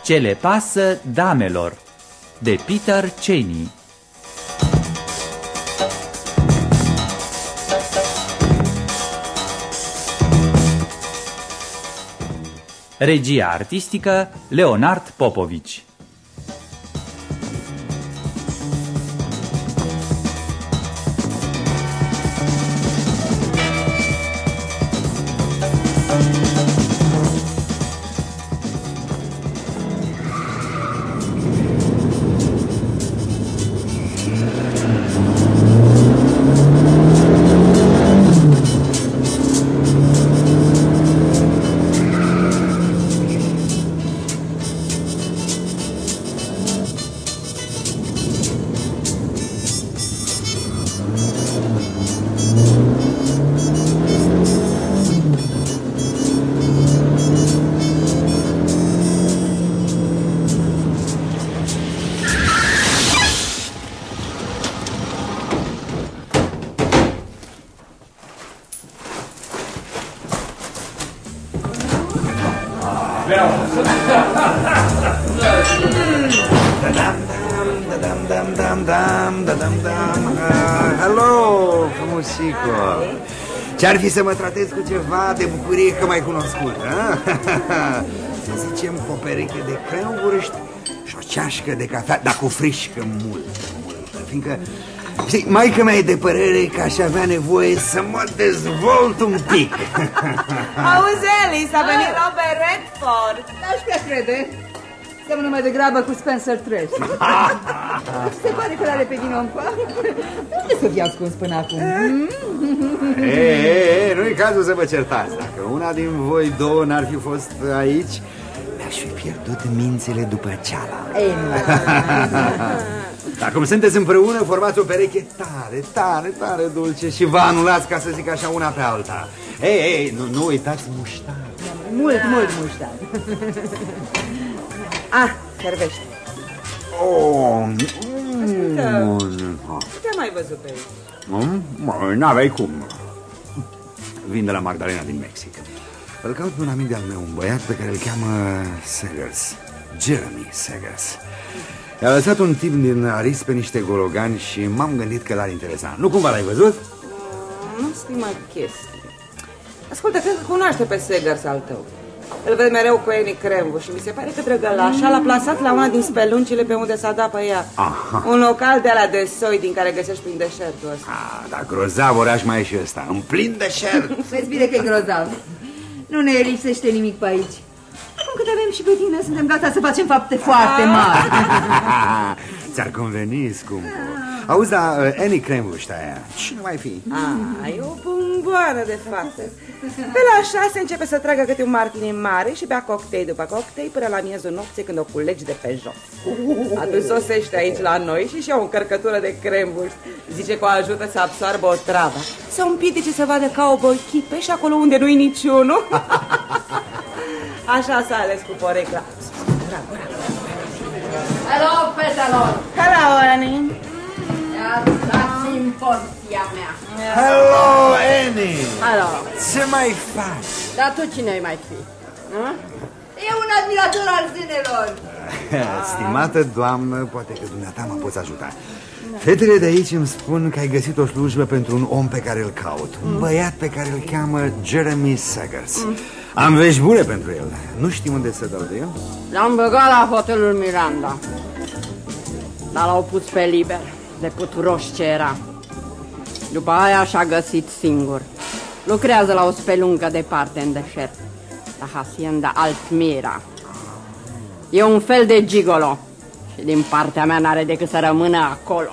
Ce le pasă damelor, de Peter Cheney. Regia artistică Leonard Popovici. Hello, frumusico. Ce-ar fi să mă tratez cu ceva de bucurie că m-ai cunoscut, a? Să zicem o pereche de cremvurști și o ceașcă de cafea, dar cu frișcă multă, fiindcă, știi, maică mea e de părere că aș avea nevoie să mă dezvolt un pic. Auzi, Alice, a venit Robert Redford. N-aș prea crede. Seamănă mai degrabă cu Spencer Tracy. Se pare că l-are pe ghinon cu apă. Unde să fie ascuns până acum? Nu-i cazul să vă certați. Dacă una din voi două n-ar fi fost aici, mi-aș fi pierdut mințile după cealaltă. Dar cum sunteți împreună, formați o pereche tare dulce și vă anulați, ca să zic așa, una pe alta. Nu uitați muștar. Mult muștar. Servește. Ascultă, nu te-am mai văzut pe aici. N-aveai cum. Vin de la Magdalena din Mexic. Îl caut pe un amic de-al meu, un băiat pe care îl cheamă Seggers, Jeremy Seggers. I-a lăsat un tip din Aris pe niște gologani și m-am gândit că l-ar interesa. Nu cumva l-ai văzut? Nu știu mai chestii. Ascultă, cred că cunoaște pe Seggers al tău. Îl văd mereu cu Annie Crembu și mi se pare că drăgălașa l-a plasat la una din speluncile pe unde s-a dat pe ea. Un local de ala de soi din care găsești prin deșertul ăsta. Dar grozav oraș mai e și ăsta, în plin deșert. Vezi bine că e grozav. Nu ne lipsește nimic pe aici. Acum cât avem și pe tine, suntem gata să facem fapte foarte mari. Ți-ar conveni, scumpă. Auzi, dar Annie Crembuș aia, cine mai fi? E o bomboană de fată. Pe la 6 începe să tragă câte un martini mare și bea cocktail după cocktail până la miezul nopții, când o culegi de pe jos. Atunci sosește aici la noi și ia o încărcătură de crembuș. Zice că o ajută să absoarbă o travă, să o împiedice să vadă cowboy chipe și acolo unde nu-i niciunul. Așa s-a ales cu porecla. Hello, fetelor! Hello, Annie! Dați-mi porția mea. Hello, Annie! Hello! Ce mai faci? Dar tu cine-i mai fi? E un admirator al zânelor. Stimată doamnă, poate că dumneata mă poți ajuta. Fetele de aici îmi spun că ai găsit o slujbă pentru un om pe care îl caut. Un băiat pe care îl cheamă Jeremy Seggers. Am vești bune pentru el. Nu știu unde se dă de el. L-am băgat la hotelul Miranda, dar l-au pus pe liber, de puturoș ce era. După aia și-a găsit singur. Lucrează la o speluncă departe în deșert, la hacienda Altmira. E un fel de gigolo și din partea mea n-are decât să rămână acolo.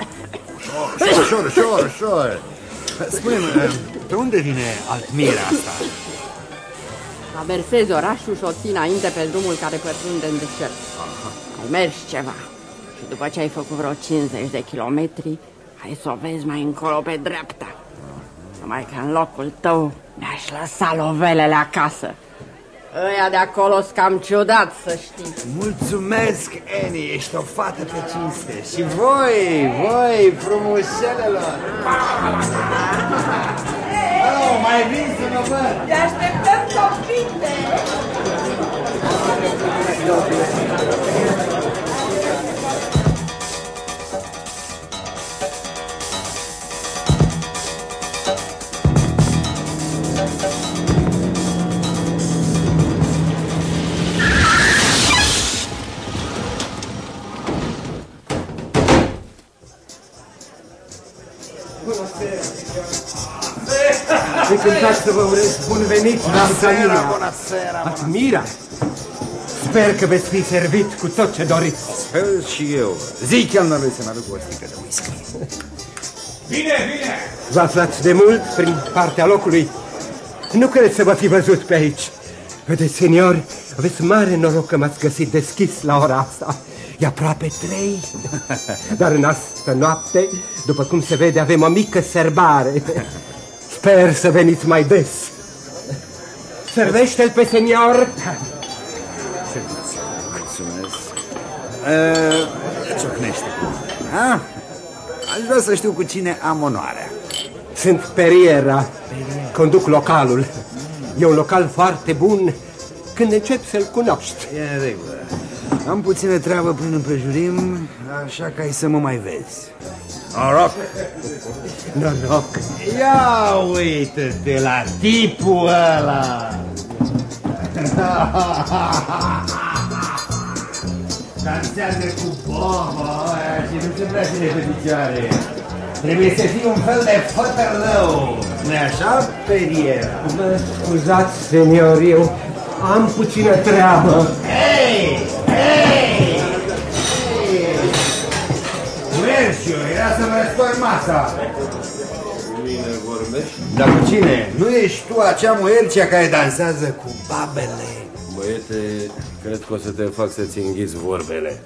Ușor. Spune-mi, pe unde vine Altmira asta? Traversezi orașul și o ții înainte pe drumul care pătrunde în deșert. Ai mers ceva și după ce ai făcut vreo 50 de kilometri, hai să o vezi mai încolo pe dreapta. Numai că în locul tău mi-aș lăsa lovelele acasă. Ăia de acolo-s cam ciudat, să știi. Mulțumesc, Annie, ești o fată pe cinste. Și voi, frumușelelor. Mai vin să mă văd. Te așteptăm, copite! Se cântați să vă urez bun venit la Admira. Bună seara! Admira! Sper că veți fi servit cu tot ce doriți. Sper și eu. Zic chelnerului să-mi aduc o sticlă de whisky. Bine! Vă aflați de mult prin partea locului. Nu cred să vă fi văzut pe aici. Vedeți, senior, aveți mare noroc că m-ați găsit deschis la ora asta. E aproape 3. Dar în asta noapte, după cum se vede, avem o mică serbare. Sper să veniți mai des. Servește-l pe senior. Mulțumesc. Ciocnește. Aș vrea să știu cu cine am onoarea. Sunt Periera. Conduc localul. E un local foarte bun când începi să-l cunoști. E în regulă. Am puțină treabă prin împrejurim, așa că ai să mă mai vezi. Noroc! Noroc! Ia uită-te la tipul ăla! Dansează cu boba aia și nu se prea ține pe picioare. Trebuie să fii un fel de fătărlău. Nu-i așa, Periera? Mă scuzați, senior, eu am puțină treabă. Hei! Merciu, era să-mi răstori masa. Cu mine vorbești? Dar cu cine? Nu ești tu acea muercea care dansează cu babele? Băiete, cred că o să te fac să-ți înghiți vorbele.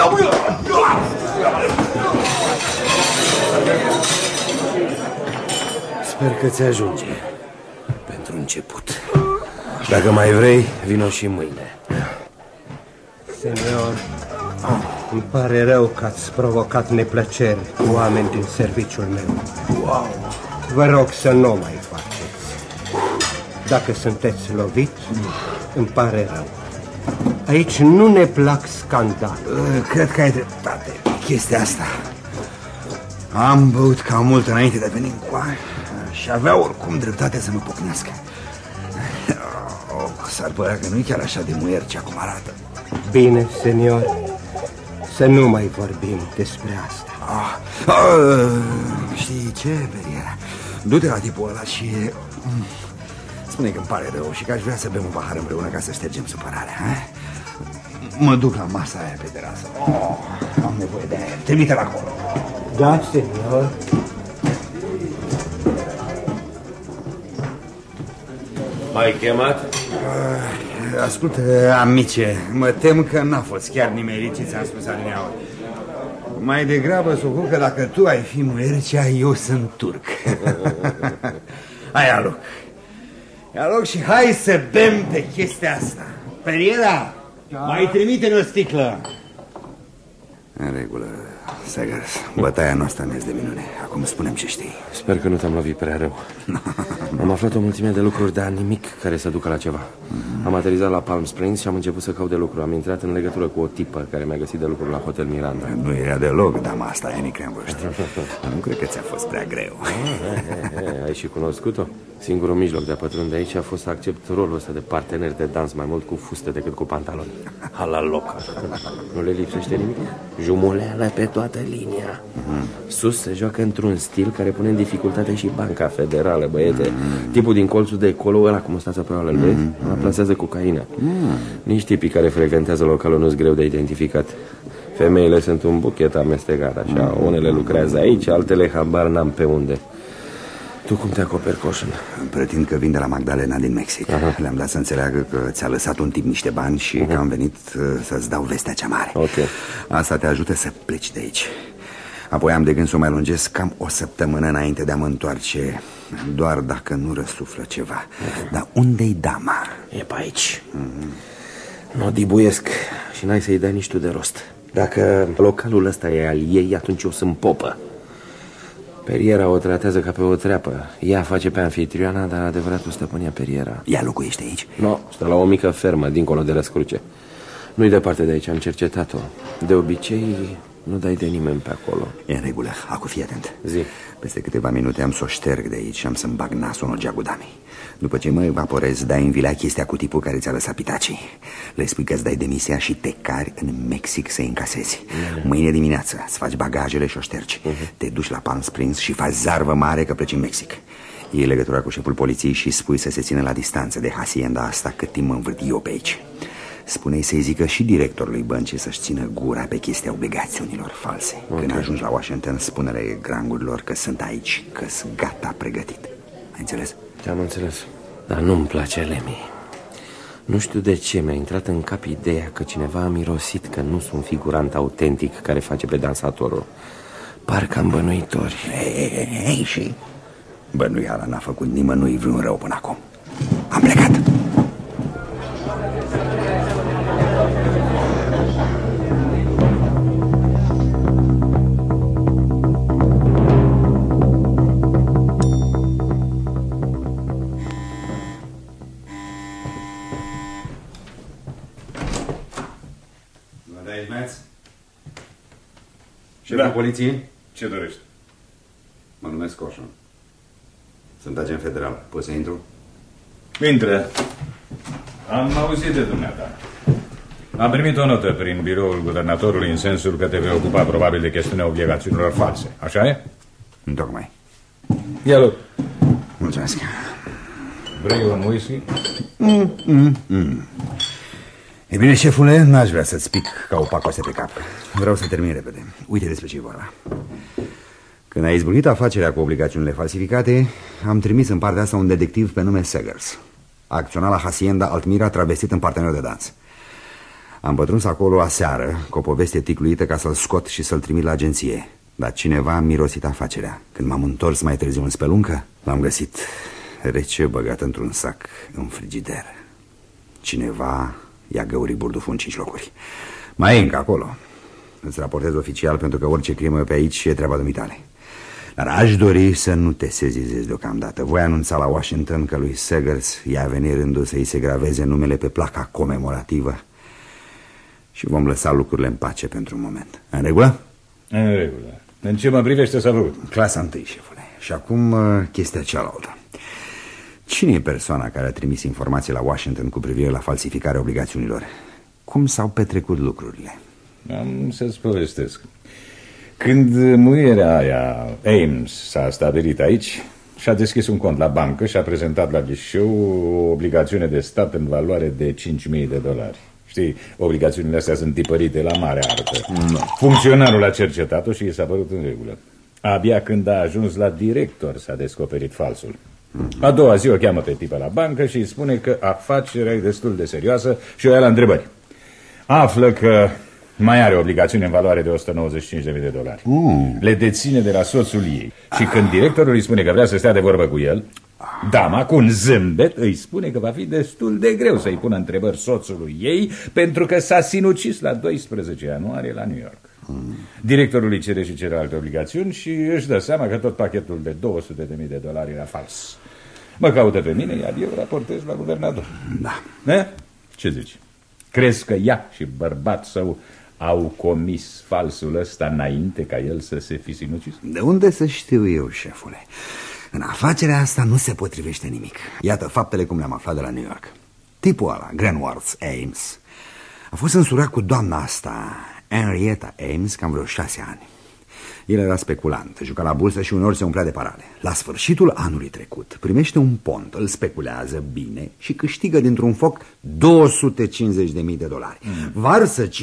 Sper că ți ajunge. Pentru început. Dacă mai vrei, vino și mâine. Senior, îmi pare rău că ați provocat neplăceri cu oameni din serviciul meu. Wow. Vă rog să nu o mai faceți. Dacă sunteți lovit, îmi pare rău. Aici nu ne plac scandale. Cred că ai dreptate. Chestia asta. Am băut cam mult înainte de a veni încoace și avea oricum dreptate să mă pocnească. S-ar părea că nu e chiar așa de muiercea cum arată. Bine, senior, să nu mai vorbim despre asta. Știi ce, Periera? Du-te la tipul ăla și spune că îmi pare rău și că aș vrea să bem un pahar împreună ca să ștergem supărarea. Mă duc la masa aia pe terasă. Am nevoie de aer. Trimite-l acolo. Da, senior. M-ai chemat? Ascultă, amice, mă tem că n-a fost chiar nimerit ce ți-am spus adineauri. Mai degrabă să o că dacă tu ai fi muercea, eu sunt turc. Hai, ia loc și hai să bem pe chestia asta. Periera, mai trimite-ne o sticlă. În regulă, Segers, bătaia noastră ne de minune. Acum spunem ce știi. Sper că nu te-am lovit prea rău. Am aflat o mulțime de lucruri, dar nimic care să ducă la ceva. Am aterizat la Palm Springs și am început să caut de lucru. Am intrat în legătură cu o tipă care mi-a găsit de lucru la Hotel Miranda. Nu era deloc, dama asta, Annie Cranbrook. Nu cred că ți-a fost prea greu. Ai și cunoscut-o? Singurul mijloc de a pătrunde aici a fost să accept rolul ăsta de partener de dans mai mult cu fuste decât cu pantaloni. La loc. Nu le lipsește nimic? Jumuleală pe toată linia. Sus se joacă într-un stil care pune în dificultate și Banca Federală, băiete. Tipul din colțul de acolo, ăla cu mustața pe oală, îl vezi? Ăla plasează cocaină. Nici tipii care frecventează localul nu-s greu de identificat. Femeile sunt un buchet amestecat, așa. Unele lucrează aici, altele habar n-am pe unde. Tu cum te acoperi, Coșin? Pretind că vin de la Magdalena din Mexic. Le-am dat să înțeleagă că ți-a lăsat un tip niște bani și că am venit să-ți dau vestea cea mare. Asta te ajută să pleci de aici. Apoi am de gând să o mai lungesc cam o săptămână înainte de a mă întoarce, doar dacă nu răsuflă ceva. Dar unde-i dama? E pe aici. Nu dibuiesc și n-ai să-i dai nici tu de rost. Dacă localul ăsta e al ei, atunci eu sunt popă. Periera o tratează ca pe o treapă. Ea face pe anfitrioana, dar adevăratul stăpân e Periera. Ea locuiește aici? Nu, stă la o mică fermă, dincolo de Răscruce. Nu-i departe de aici, am cercetat-o. De obicei, nu dai de nimeni pe acolo. E în regulă, acu fii atent. Zi. Peste câteva minute am să o șterg de aici și am să-mi bag nasul în ogeagul damei. După ce mă evaporez, dai în vilea chestia cu tipul care ți-a lăsat pitacii. Le spui că îți dai demisia și te cari în Mexic să-i încasezi. Mâine dimineață îți faci bagajele și o ștergi. Te duci la Palm Springs și faci zarvă mare că pleci în Mexic. Iei legătura cu șeful poliției și spui să se țină la distanță de hacienda asta cât timp mă învârt eu pe aici. Spune-i să-i zică și directorului băncii să-și țină gura pe chestia obligațiunilor false. Când ajungi la Washington, spune-le grangurilor că sunt aici, că sunt gata pregătit. Ai înțeles? Te-am înțeles. Dar nu-mi place, Lemmy. Nu știu de ce mi-a intrat în cap ideea că cineva a mirosit că nu sunt figurant autentic care face pe dansatorul. Parcă am bănuitori. Ei, și bănuiala n-a făcut nimănui vreun rău până acum. Am plecat. Șeful poliției? Ce dorești? Mă numesc Coșon. Sunt agent federal. Pot să intru? Intră. Am auzit de dumneata. Am primit o notă prin biroul guvernatorului în sensul că te vei ocupa probabil de chestiunea obligațiunilor false. Așa e? Întocmai. Ia-l. Mulțumesc. Vrei un whisky? E bine, șefule, n-aș vrea să-ți pic ca o pacoase pe cap. Vreau să termin repede. Uite despre ce e vorba. Când a izbucnit afacerea cu obligațiunile falsificate, am trimis în partea asta un detectiv pe nume Seggers. Acționa la hacienda Altmira, travestit în partener de dans. Am pătruns acolo aseară cu o poveste ticluită ca să-l scot și să-l trimit la agenție. Dar cineva a mirosit afacerea. Când m-am întors mai târziu în speluncă, l-am găsit rece, băgat într-un sac în frigider. Cineva i-a găurit burduful în 5 locuri. Mai e încă acolo. Îți raportez oficial pentru că orice crimă pe aici e treaba dumitale. Dar aș dori să nu te sezizezi deocamdată. Voi anunța la Washington că lui Seggers i-a venit rândul să-i se graveze numele pe placa comemorativă și vom lăsa lucrurile în pace pentru un moment. În regulă? În regulă. În ce mă privește s-a făcut? Clasa 1, șefule. Și acum chestia cealaltă. Cine e persoana care a trimis informații la Washington cu privire la falsificarea obligațiunilor? Cum s-au petrecut lucrurile? Am să-ți povestesc. Când muierea aia, Ames, s-a stabilit aici, și-a deschis un cont la bancă și a prezentat la ghișeu o obligațiune de stat în valoare de $5.000. Știi, obligațiunile astea sunt tipărite la mare artă. No. Funcționarul a cercetat-o și i s-a părut în regulă. Abia când a ajuns la director s-a descoperit falsul. A doua zi o cheamă pe tipă la bancă și îi spune că afacerea e destul de serioasă și o ia la întrebări. Află că mai are obligațiune în valoare de $195.000. Le deține de la soțul ei. Și când directorul îi spune că vrea să stea de vorbă cu el, dama, cu un zâmbet, îi spune că va fi destul de greu să-i pună întrebări soțului ei, pentru că s-a sinucis la 12 ianuarie la New York. Directorul îi cere și celelalte obligațiuni și își dă seama că tot pachetul de $200.000 era fals. Mă caută pe mine, iar eu raportez la guvernator. Da. Ce zici? Crezi că ea și bărbat său au comis falsul ăsta înainte ca el să se fi sinucis? De unde să știu eu, șefule? În afacerea asta nu se potrivește nimic. Iată faptele cum le-am aflat de la New York. Tipul ăla, Granworth Ames, a fost însurat cu doamna asta, Henrietta Ames, cam vreo 6 ani. El era speculant, juca la bursă și uneori se umplea de parale. La sfârșitul anului trecut primește un pont, îl speculează bine și câștigă dintr-un foc $250.000. Varsă $50.000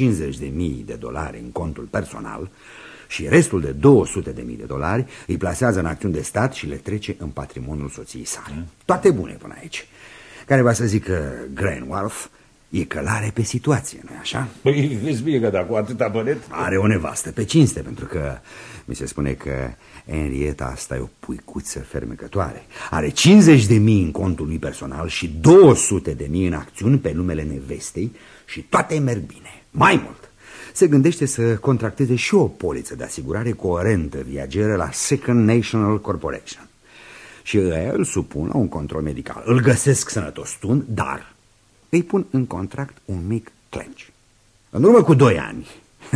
în contul personal și restul de $200.000 îi plasează în acțiuni de stat și le trece în patrimoniul soției sale. Toate bune până aici. Care va să zică Granworth e călare pe situație, nu-i așa? Păi, vezi bine că dacă cu atâta bănet... Are o nevastă pe cinste, pentru că mi se spune că Henrietta asta e o puicuță fermecătoare. Are 50.000 în contul lui personal și 200.000 în acțiuni pe numele nevestei și toate merg bine. Mai mult, se gândește să contracteze și o poliță de asigurare cu o rentă viageră la Second National Corporation. Și ăia îl supun la un control medical. Îl găsesc sănătos tun, dar îi pun în contract un mic clench. În urmă cu 2 ani,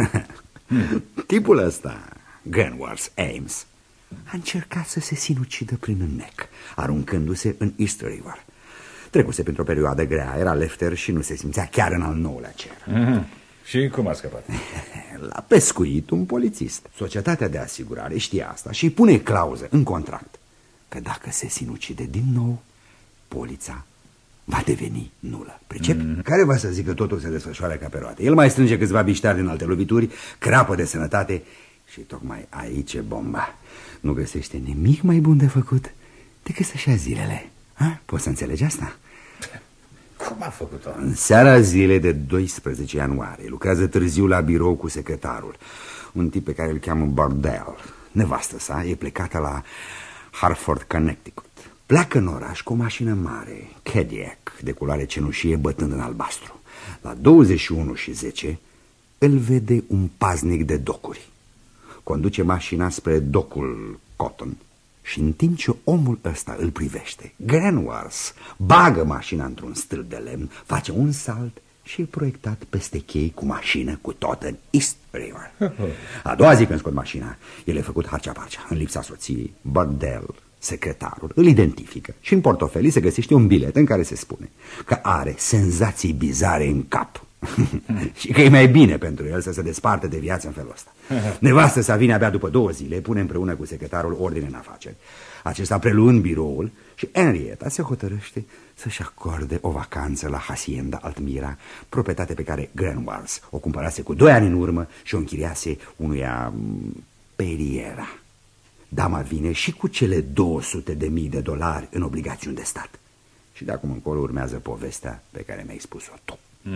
tipul ăsta, Granworth Ames, a încercat să se sinucidă prin înnec, aruncându-se în East River. Trecuse printr-o perioadă grea, era lefter și nu se simțea chiar în al 9-lea cer. Și cum a scăpat? L-a pescuit un polițist. Societatea de asigurare știa asta și îi pune clauză în contract. că dacă se sinucide din nou, polița va deveni nulă. Pricepi? Care va să zică totul se desfășoară ca pe roate? El mai strânge câțiva biștari din alte lovituri, crapă de sănătate și tocmai aici e bomba. Nu găsește nimic mai bun de făcut decât să-și ia zilele. Ha? Poți să înțelegi asta? Cum a făcut-o? În seara zilei de 12 ianuarie lucrează târziu la birou cu secretarul, un tip pe care îl cheamă Bardell. Nevastă sa e plecată la Hartford, Connecticut. Pleacă în oraș cu o mașină mare, Cadillac, de culoare cenușie bătând în albastru. La 21:10 îl vede un paznic de docuri. Conduce mașina spre docul Cotton și în timp ce omul ăsta îl privește, Granwars bagă mașina într-un stâlp de lemn, face un salt și e proiectat peste chei cu mașină cu tot în East River. A doua zi când scot mașina, el e făcut harcea-parcea. În lipsa soției, Bardell, secretarul, îl identifică și în portofelii se găsește un bilet în care se spune că are senzații bizare în cap și că e mai bine pentru el să se desparte de viață în felul ăsta. Nevastă sa vine abia după 2 zile, pune împreună cu secretarul ordine în afaceri. Acesta preluând biroul și Henrietta se hotărăște să-și acorde o vacanță la Hacienda Altmira, proprietate pe care Granwars o cumpărase cu 2 ani în urmă și o închiriase unuia Periera. Dama vine și cu cele $200.000 în obligațiuni de stat. Și de acum încolo urmează povestea pe care mi-ai spus-o tu.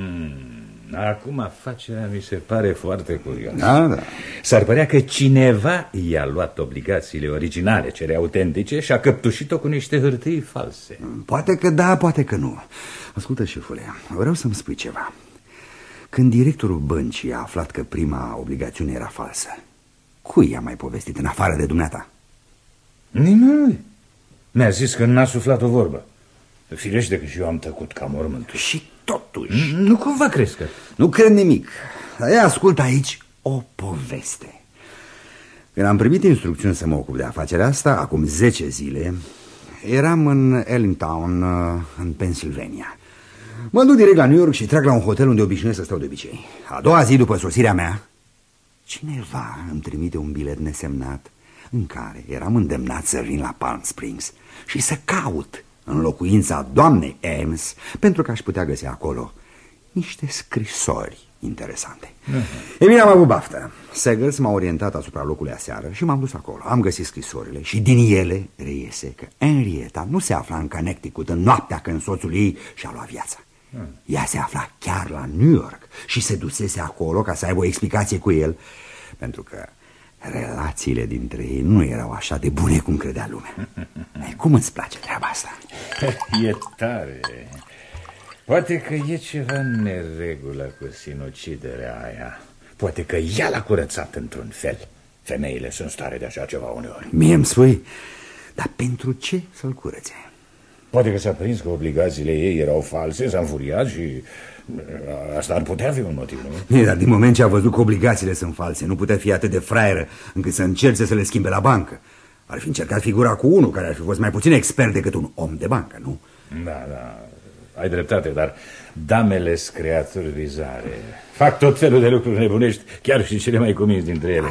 Acum afacerea mi se pare foarte curioasă. Da. S-ar părea că cineva i-a luat obligațiile originale, cele autentice, și a căptușit-o cu niște hârtii false. Poate că da, poate că nu. Ascultă, șefule, vreau să-mi spui ceva. Când directorul băncii a aflat că prima obligațiune era falsă, cui i-a mai povestit în afară de dumneata? Nimeni. Mi-a zis că n-a suflat o vorbă. Firește că și eu am tăcut ca mormântul. Și totuși... Nu cumva crezi că... Nu cred nimic. Dar ia ascult aici o poveste. Când am primit instrucțiuni să mă ocup de afacerea asta, acum 10 zile, eram în Allentown, în Pennsylvania. Mă duc direct la New York și trag la un hotel unde obișnuiesc să stau de obicei. A doua zi după sosirea mea, cineva îmi trimite un bilet nesemnat în care eram îndemnat să vin la Palm Springs și să caut în locuința doamnei Ames, pentru că aș putea găsi acolo niște scrisori interesante. E bine, am avut baftă. Seggers m-a orientat asupra locului aseară și m-am dus acolo. Am găsit scrisorile și din ele reiese că Henrietta nu se afla în Connecticut în noaptea când soțul ei și-a luat viața. Ea se afla chiar la New York și se dusese acolo ca să aibă o explicație cu el, pentru că relațiile dintre ei nu erau așa de bune cum credea lumea. Cum îți place treaba asta? E tare. Poate că e ceva în neregulă cu sinuciderea aia. Poate că ea l-a curățat într-un fel. Femeile sunt stare de așa ceva uneori. Mie îmi spui, dar pentru ce să-l curățe? Poate că s-a prins că obligațiile ei erau false, s-a înfuriat și asta ar putea fi un motiv, nu? Dar din moment ce a văzut că obligațiile sunt false, nu putea fi atât de fraieră încât să încerce să le schimbe la bancă. Ar fi încercat figura cu unul care ar fi fost mai puțin expert decât un om de bancă, nu? Da, ai dreptate, dar damele sunt creaturi bizare. Fac tot felul de lucruri nebunești, chiar și cele mai cuminți dintre ele.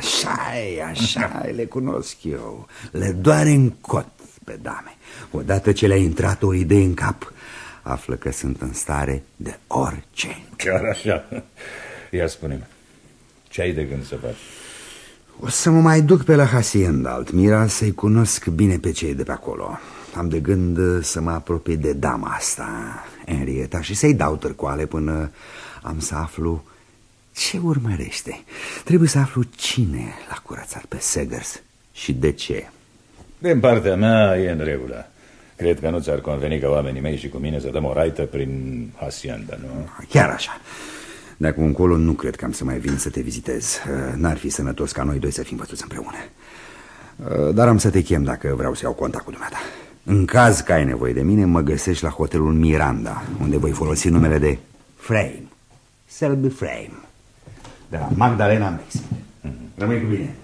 Așa le cunosc eu. Le doare în cot pe dame. Odată ce le-a intrat o idee în cap, află că sunt în stare de orice. Chiar așa. Ia spune-mi, ce ai de gând să faci? O să mă mai duc pe la Hacienda Altmira să-i cunosc bine pe cei de pe acolo. Am de gând să mă apropii de dama asta, Henrietta, și să-i dau târcoale până am să aflu ce urmărește. Trebuie să aflu cine l-a curățat pe Seggers și de ce. Din partea mea e în regulă. Cred că nu ți-ar conveni ca oamenii mei și cu mine să dăm o raită prin Hacienda, nu? Chiar așa. De acum încolo nu cred că am să mai vin să te vizitez. N-ar fi sănătos ca noi doi să fim văzuți împreună. Dar am să te chem dacă vreau să iau contact cu dumneata. În caz că ai nevoie de mine, mă găsești la hotelul Miranda, unde voi folosi numele de Frame, Selby Frame, de la Magdalena Maxim. Rămâi cu bine.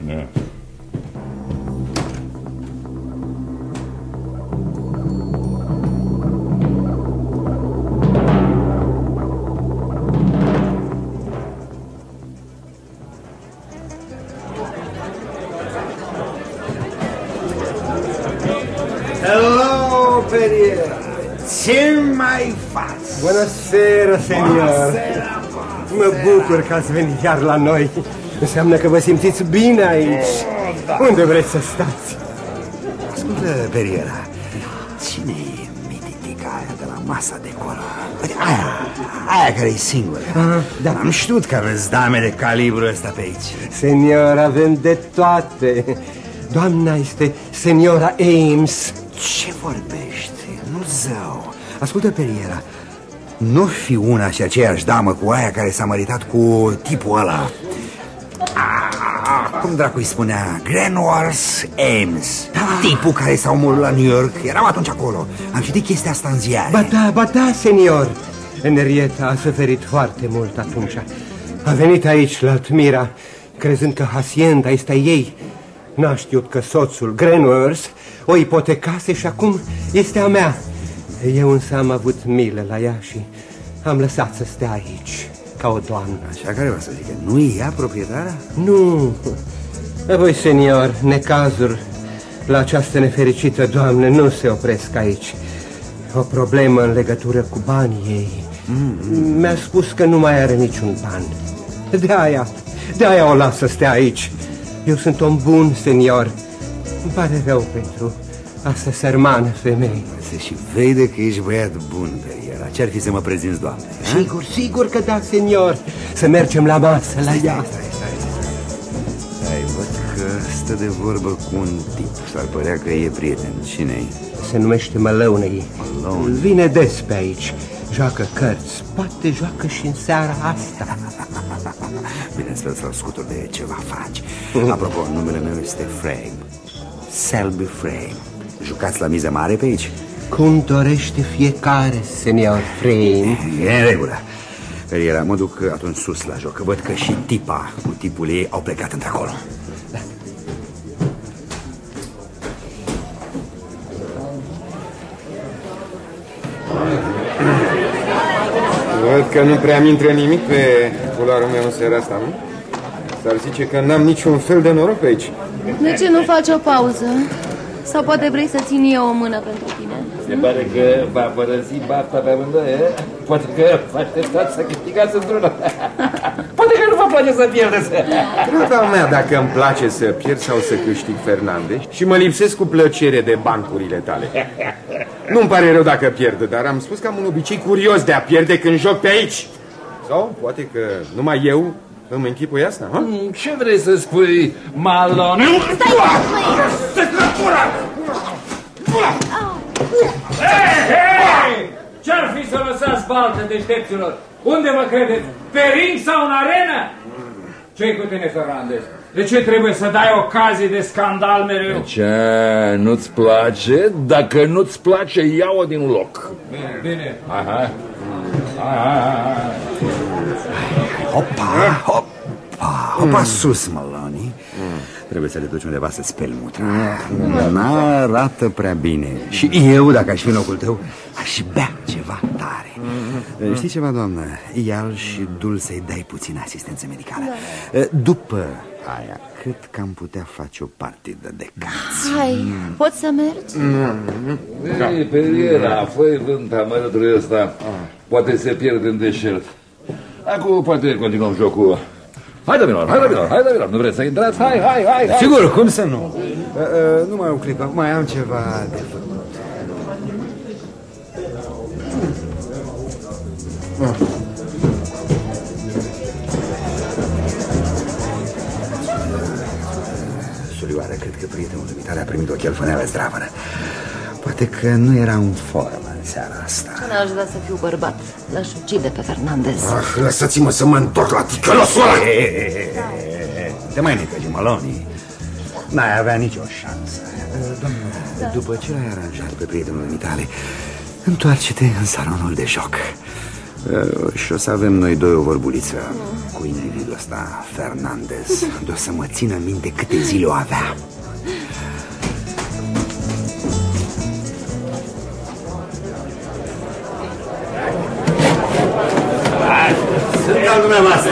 Bună seara, senior! Mă bucur că ați venit iar la noi. Înseamnă că vă simțiți bine aici. Unde vreți să stați? Ascultă, Periera, cine e mititica aia de la masa de acolo? Aia care e singură. Da. Am știut că aveți dame de calibru ăsta pe aici. Senior, avem de toate. Doamna este seniora Ames. Ce vorbești? Nu zău. Ascultă, Periera, nu fi una și aceeași damă cu aia care s-a măritat cu tipul ăla. Cum dracu îi spunea? Grenwars Ames. Tipul care s-a omorât la New York. Eram atunci acolo. Am citit chestia asta în ziare. Ba da, senior. Henrietta a suferit foarte mult atunci. A venit aici la Altmira, crezând că hacienda este a ei. N-a știut că soțul, Grenwars, o ipotecase și acum este a mea. Eu însă am avut milă la ea și am lăsat să stea aici, ca o doamnă. Așa care va să zică? Nu e ea proprietara? Nu. Voi, senior, necazuri la această nefericită doamnă nu se opresc aici. O problemă în legătură cu banii ei. Mi-a spus că nu mai are niciun ban. De aia o las să stea aici. Eu sunt om bun, senior. Îmi pare rău pentru asta sărmană femeie. Se și vede că ești băiat bun, Periera. Ce-ar fi să mă prezinți, doamne? Sigur că da, senior. Să mergem la masă, la ea. Stai, văd că stă de vorbă cu un tip. S-ar părea că e prieten. Cine-i? Se numește Maloney. Vine des pe aici. Joacă cărți. Poate joacă și în seara asta. Bineînțeles, să-l scutur de ce va face. Apropo, numele meu este Frame. Selby Frame. Jucați la miză mare pe aici? Cum dorește fiecare, senior Frame. E în regulă. Periera, mă duc atunci sus la joc. Văd că și tipa cu tipul ei au plecat într-acolo. Da. Văd că nu prea-mi intră nimic pe culoarul meu în seara asta, nu? S-ar zice că n-am niciun fel de noroc pe aici. De ce nu faci o pauză? Sau poate vrei să țin eu o mână pentru tine? Se pare că va părăsi bafta pe amândoi, poate că vă așteptați să câștigați într-una. Poate că nu vă place să pierdeți. Treaba mea dacă îmi place să pierd sau să câștig, Fernandez, și mă lipsesc cu plăcere de bancurile tale. Nu-mi pare rău dacă pierd, dar am spus că am un obicei curios de a pierde când joc pe aici. Sau poate că numai eu îmi închipui asta, ha? Ce vrei să spui, Malone? Hei! Ce-ar fi să lăsați baltă, deștepților? Unde vă credeți? Pe ring sau în arenă? Ce-i cu tine, Fernandez? De ce trebuie să dai ocazii de scandal mereu? Ce, nu-ți place? Dacă nu-ți place, ia-o din loc. Bine. Hopa sus, Maloney. Trebuie să le duci undeva să speli mutra. N-arată prea bine. Și eu, dacă aș fi în locul tău, aș bea ceva tare. Știi ceva, doamnă? Ia-l și dul să-i dai puțină asistență medicală. După aia, cât că am putea face o partidă de cărți. Hai, poți să mergi? Ei, Periera, fă-i vânt amărătul ăsta. Poate se pierde în deșert. Acum poate continuăm jocul. Hai, domnilor, nu vreți să intrați? Hai. Sigur, cum să nu? Numai o clipă, mai am ceva de făcut. Surioară, cred că prietenul dumitare a primit o chelfăneală zdravănă. Poate că nu era în formă în seara asta. Ce n-aș vrea să fiu bărbat? L-aș ucide pe Fernandez. Lăsați-mă să mă întorc la ticălosul ăla! Te mai necăji, Maloney. N-ai avea nicio șansă. Doamne, după ce l-ai aranjat pe prietenul dumitale, întoarce-te în salonul de joc. Și o să avem noi doi o vorbuliță cu individul ăsta, Fernandez. De o să mă țină minte câte zile o avea. Sunt al dumneavoastră.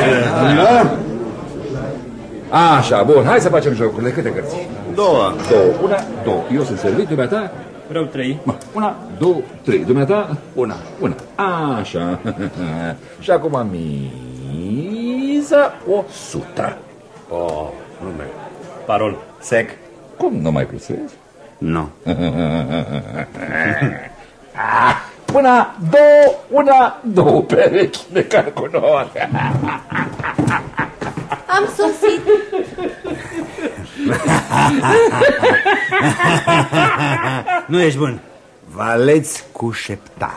Așa, bun, hai să facem jocurile. Câte cărți? Două. Una, două. Eu sunt servit, ta? Vreau 3. 1, 2, 3. Dumneata? Una. Așa. Și acum miza 100. Oh, nu merg. Parol. Sec. Cum, nu mai plusezi? Nu. Două perechi de carconori. Am sosit. Nu ești bun. Valeți cu șeptare.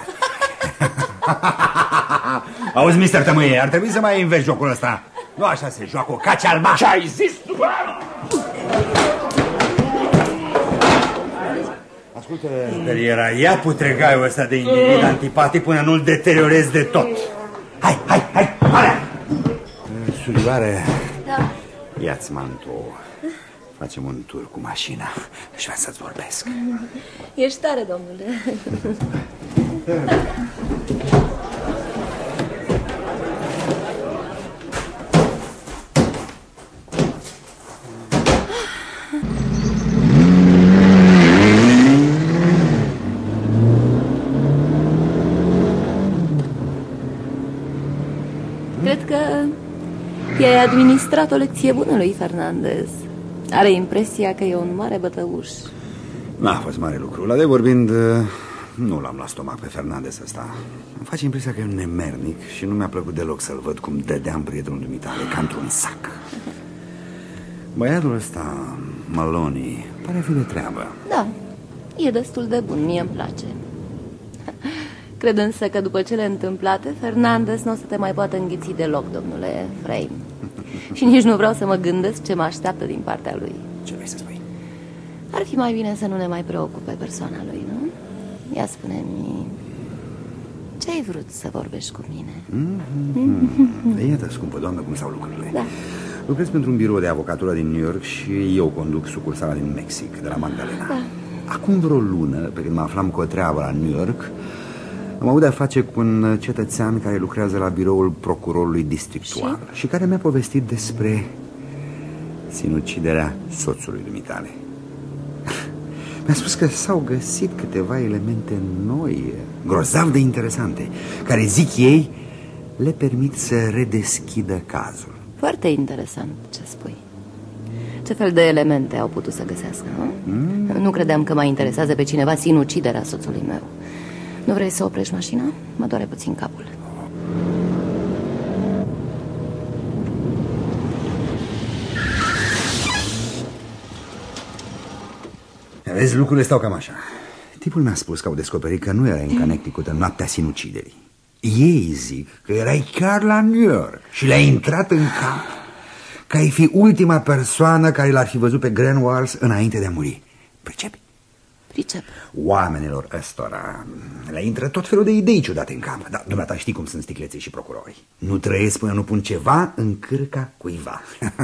Auzi, mister Tămâie, ar trebui să mai înveți jocul ăsta. Nu așa se joacă o cace alba. Ce ai zis tu? Ascultă, Deliera, ia putregaiul ăsta de individ antipatic până nu-l deteriorezi de tot. Hai, alea! Surioare, Da. ia-ți mantul. Facem un tur cu mașina și vreau să-ți vorbesc. Ești tare, domnule. Cred că i-ai administrat o lecție bună lui Fernandez. Are impresia că e un mare bătăuș. N-a fost mare lucru. La de vorbind, nu l-am la stomac pe Fernandez ăsta. Îmi face impresia că e un nemernic și nu mi-a plăcut deloc să-l văd cum dădeam prietenul dumitale, ca într-un sac. Băiatul ăsta, Maloney, pare fi de treabă. Da, e destul de bun, mie îmi place. Cred însă că după cele întâmplate, Fernandez nu o să te mai poată înghiți deloc, domnule Frame. Și nici nu vreau să mă gândesc ce mă așteaptă din partea lui. Ce vrei să spui? Ar fi mai bine să nu ne mai preocupe persoana lui, nu? Ia spune-mi, ce ai vrut să vorbești cu mine? Iată, scumpă doamnă, cum stau lucrurile. Da. Lucrez pentru un birou de avocatură din New York și eu conduc sucursala din Mexic, de la Magdalena. Da. Acum vreo lună, pe când mă aflam cu o treabă la New York, am avut de-a face cu un cetățean care lucrează la biroul procurorului districtual și care mi-a povestit despre sinuciderea soțului dumitale. Mi-a spus că s-au găsit câteva elemente noi, grozav de interesante, care, zic ei, le permit să redeschidă cazul. Foarte interesant ce spui. Ce fel de elemente au putut să găsească, nu? Nu credeam că mă interesează pe cineva sinuciderea soțului meu. Nu vrei să oprești mașina? Mă doare puțin capul. Vezi, lucrurile stau cam așa. Tipul mi-a spus că au descoperit că nu erai în Connecticut în noaptea sinuciderii. Ei zic că erai chiar la New York și le-ai intrat în cap că ai fi ultima persoană care l-ar fi văzut pe Greenwald înainte de a muri. Pricepi? Pricep. Oamenilor ăstora le intră tot felul de idei ciudate în cap. Dar dumneata știi cum sunt sticleții și procurorii. Nu trăiesc până nu pun ceva în cârca cuiva.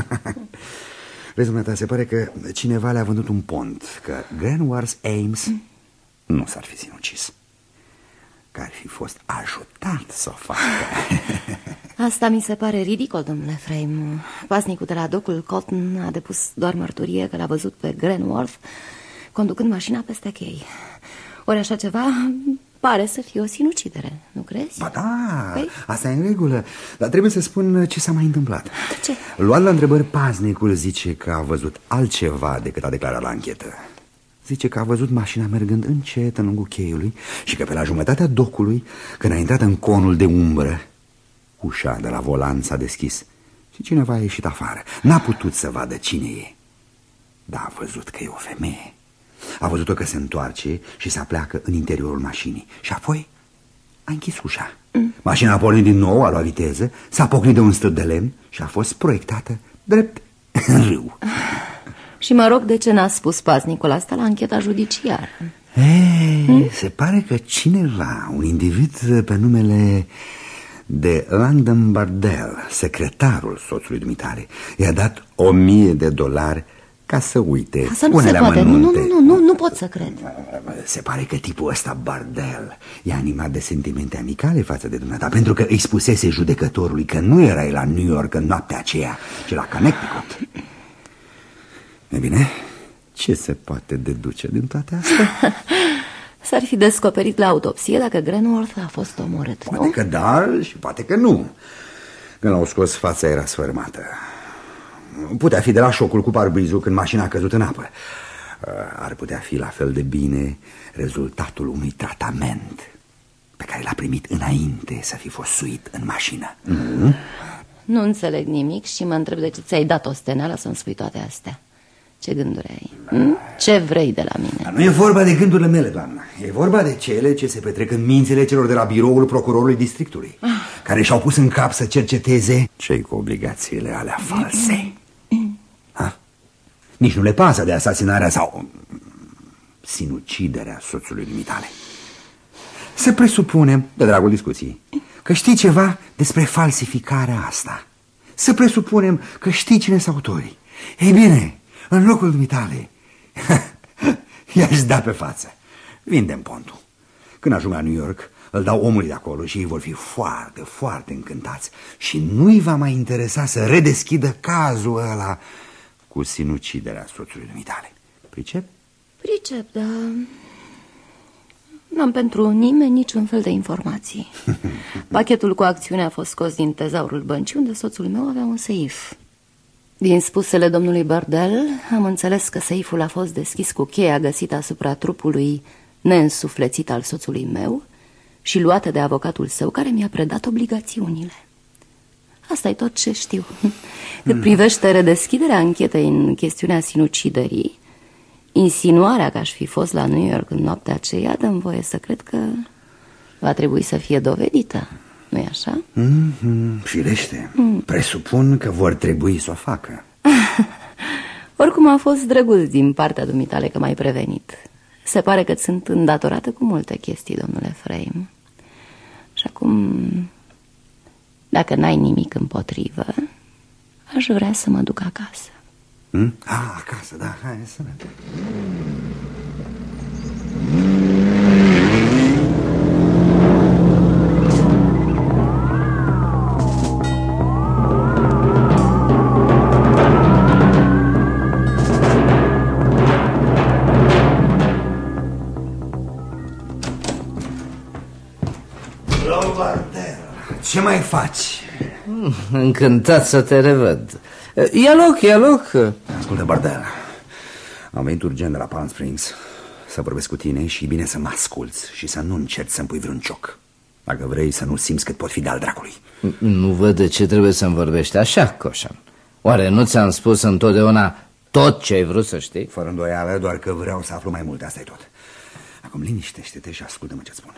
Vezi, dumneata, se pare că cineva le-a vândut un pont, că Greenwald Ames nu s-ar fi sinucis, că ar fi fost ajutat să o facă. Asta mi se pare ridicol, domnule Frame. Pasnicul de la docul Cotton a depus doar mărturie că l-a văzut pe Greenwald conducând mașina peste chei. Ori așa ceva pare să fie o sinucidere, nu crezi? Ba da, asta e în regulă, dar trebuie să spun ce s-a mai întâmplat. Ce? Luat la întrebări, paznicul zice că a văzut altceva decât a declarat la anchetă. Zice că a văzut mașina mergând încet în lungul cheiului și că pe la jumătatea docului, când a intrat în conul de umbră, ușa de la volan s-a deschis și cineva a ieșit afară. N-a putut să vadă cine e, dar a văzut că e o femeie. A văzut-o că se întoarce și se apleacă în interiorul mașinii și apoi a închis ușa. Mașina a pornit din nou, a luat viteză, s-a pocnit de un stâlp de lemn și a fost proiectată drept în râu. Și mă rog, de ce n-a spus pasnicul asta la ancheta judiciară? Se pare că cineva, un individ pe numele de Langdon Bardell, secretarul soțului dumitale, i-a dat $1000 ca să uite. Asta nu se poate, nu pot să cred. Se pare că tipul ăsta, Bardell, e animat de sentimente amicale față de dumneata, pentru că îi spusese judecătorului că nu erai la New York în noaptea aceea, ci la Connecticut. E bine, ce se poate deduce din toate astea? S-ar fi descoperit la autopsie dacă Grenworth a fost omorât, nu? Poate că da și poate că nu. Când l-au scos, fața era sfărmată. Putea fi de la șocul cu parbrizul când mașina a căzut în apă. Ar putea fi la fel de bine rezultatul unui tratament pe care l-a primit înainte să fi fost suit în mașină. Nu înțeleg nimic și mă întreb de ce ți-ai dat o steneală să-mi spui toate astea. Ce gânduri ai? Ce vrei de la mine? Nu e vorba de gândurile mele, doamnă. E vorba de cele ce se petrec în mințile celor de la biroul procurorului districtului, care și-au pus în cap să cerceteze cei cu obligațiile alea false. Nici nu le pasă de asasinarea sau sinuciderea soțului dumitale. Să presupunem, de dragul discuției, că știi ceva despre falsificarea asta. Să presupunem că știi cine sunt autorii. Ei bine, în locul dumitale i-aș da pe față. Vindem pontul. Când ajung la New York, îl dau omului de acolo și ei vor fi foarte, foarte încântați. Și nu-i va mai interesa să redeschidă cazul ăla cu sinuciderea soțului dumitale. Pricep? Pricep, dar n-am pentru nimeni niciun fel de informații. Pachetul cu acțiune a fost scos din tezaurul băncii, unde soțul meu avea un seif. Din spusele domnului Burdell am înțeles că seiful a fost deschis cu cheia găsită asupra trupului neînsuflețit al soțului meu și luată de avocatul său, care mi-a predat obligațiunile. Asta e tot ce știu. Cât privește redeschiderea anchetei în chestiunea sinuciderii, insinuarea că aș fi fost la New York în noaptea aceea dă-mi voie să cred că va trebui să fie dovedită. Nu-i așa? Firește. Presupun că vor trebui să o facă. Oricum a fost drăguț din partea dumitale că m-ai prevenit. Se pare că sunt îndatorată cu multe chestii, domnule Frame. Și acum, dacă n-ai nimic împotrivă, aș vrea să mă duc acasă. Acasă, da, hai să vedem. Ce mai faci? Încântat să te revăd. Ia loc. Ascultă, Burdell, am venit urgent de la Palm Springs să vorbesc cu tine și e bine să mă asculți și să nu încerci să-mi pui vreun cioc. Dacă vrei să nu simți cât pot fi de-al dracului. Nu văd de ce trebuie să-mi vorbești așa, Coșan. Oare nu ți-am spus întotdeauna tot ce ai vrut să știi? Fără îndoială, doar că vreau să aflu mai multe, asta e tot. Acum liniștește-te și ascultă-mă ce-ți spun.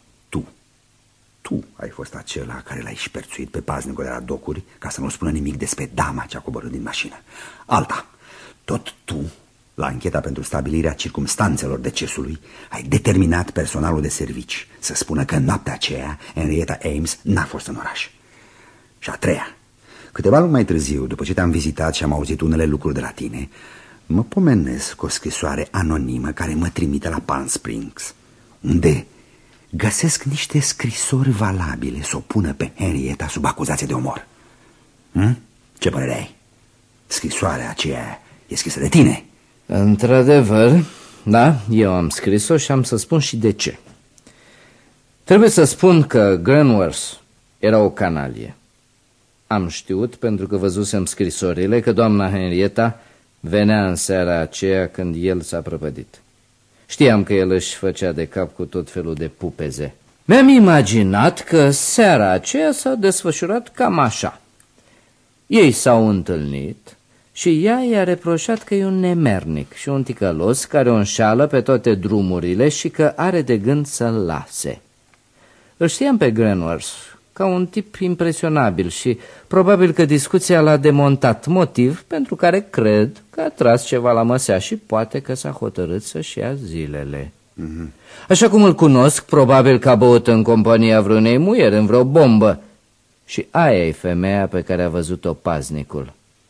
Tu ai fost acela care l-ai șperțuit pe paznicul de la docuri ca să nu spună nimic despre dama ce a coborât din mașină. Alta, tot tu, la ancheta pentru stabilirea circumstanțelor decesului, ai determinat personalul de servici să spună că în noaptea aceea Henrietta Ames n-a fost în oraș. Și a treia, câteva luni mai târziu, după ce te-am vizitat și am auzit unele lucruri de la tine, mă pomenesc o scrisoare anonimă care mă trimite la Palm Springs, unde găsesc niște scrisori valabile să o pună pe Henrietta sub acuzație de omor. Ce părere ai? Scrisoarea aceea e scrisă de tine. Într-adevăr, da, eu am scris-o și am să spun și de ce. Trebuie să spun că Grenworth era o canalie. Am știut, pentru că văzusem scrisorile, că doamna Henrietta venea în seara aceea când el s-a prăpădit. Știam că el își făcea de cap cu tot felul de pupeze. Mi-am imaginat că seara aceea s-a desfășurat cam așa. Ei s-au întâlnit și ea i-a reproșat că e un nemernic și un ticălos care o înșală pe toate drumurile și că are de gând să-l lase. Îl știam pe Grenworth ca un tip impresionabil și probabil că discuția l-a demontat, motiv pentru care cred că a tras ceva la măsea și poate că s-a hotărât să-și ia zilele. Așa cum îl cunosc, probabil că a băut în compania vreunei muieri, în vreo bombă. Și aia e femeia pe care a văzut-o paznicul.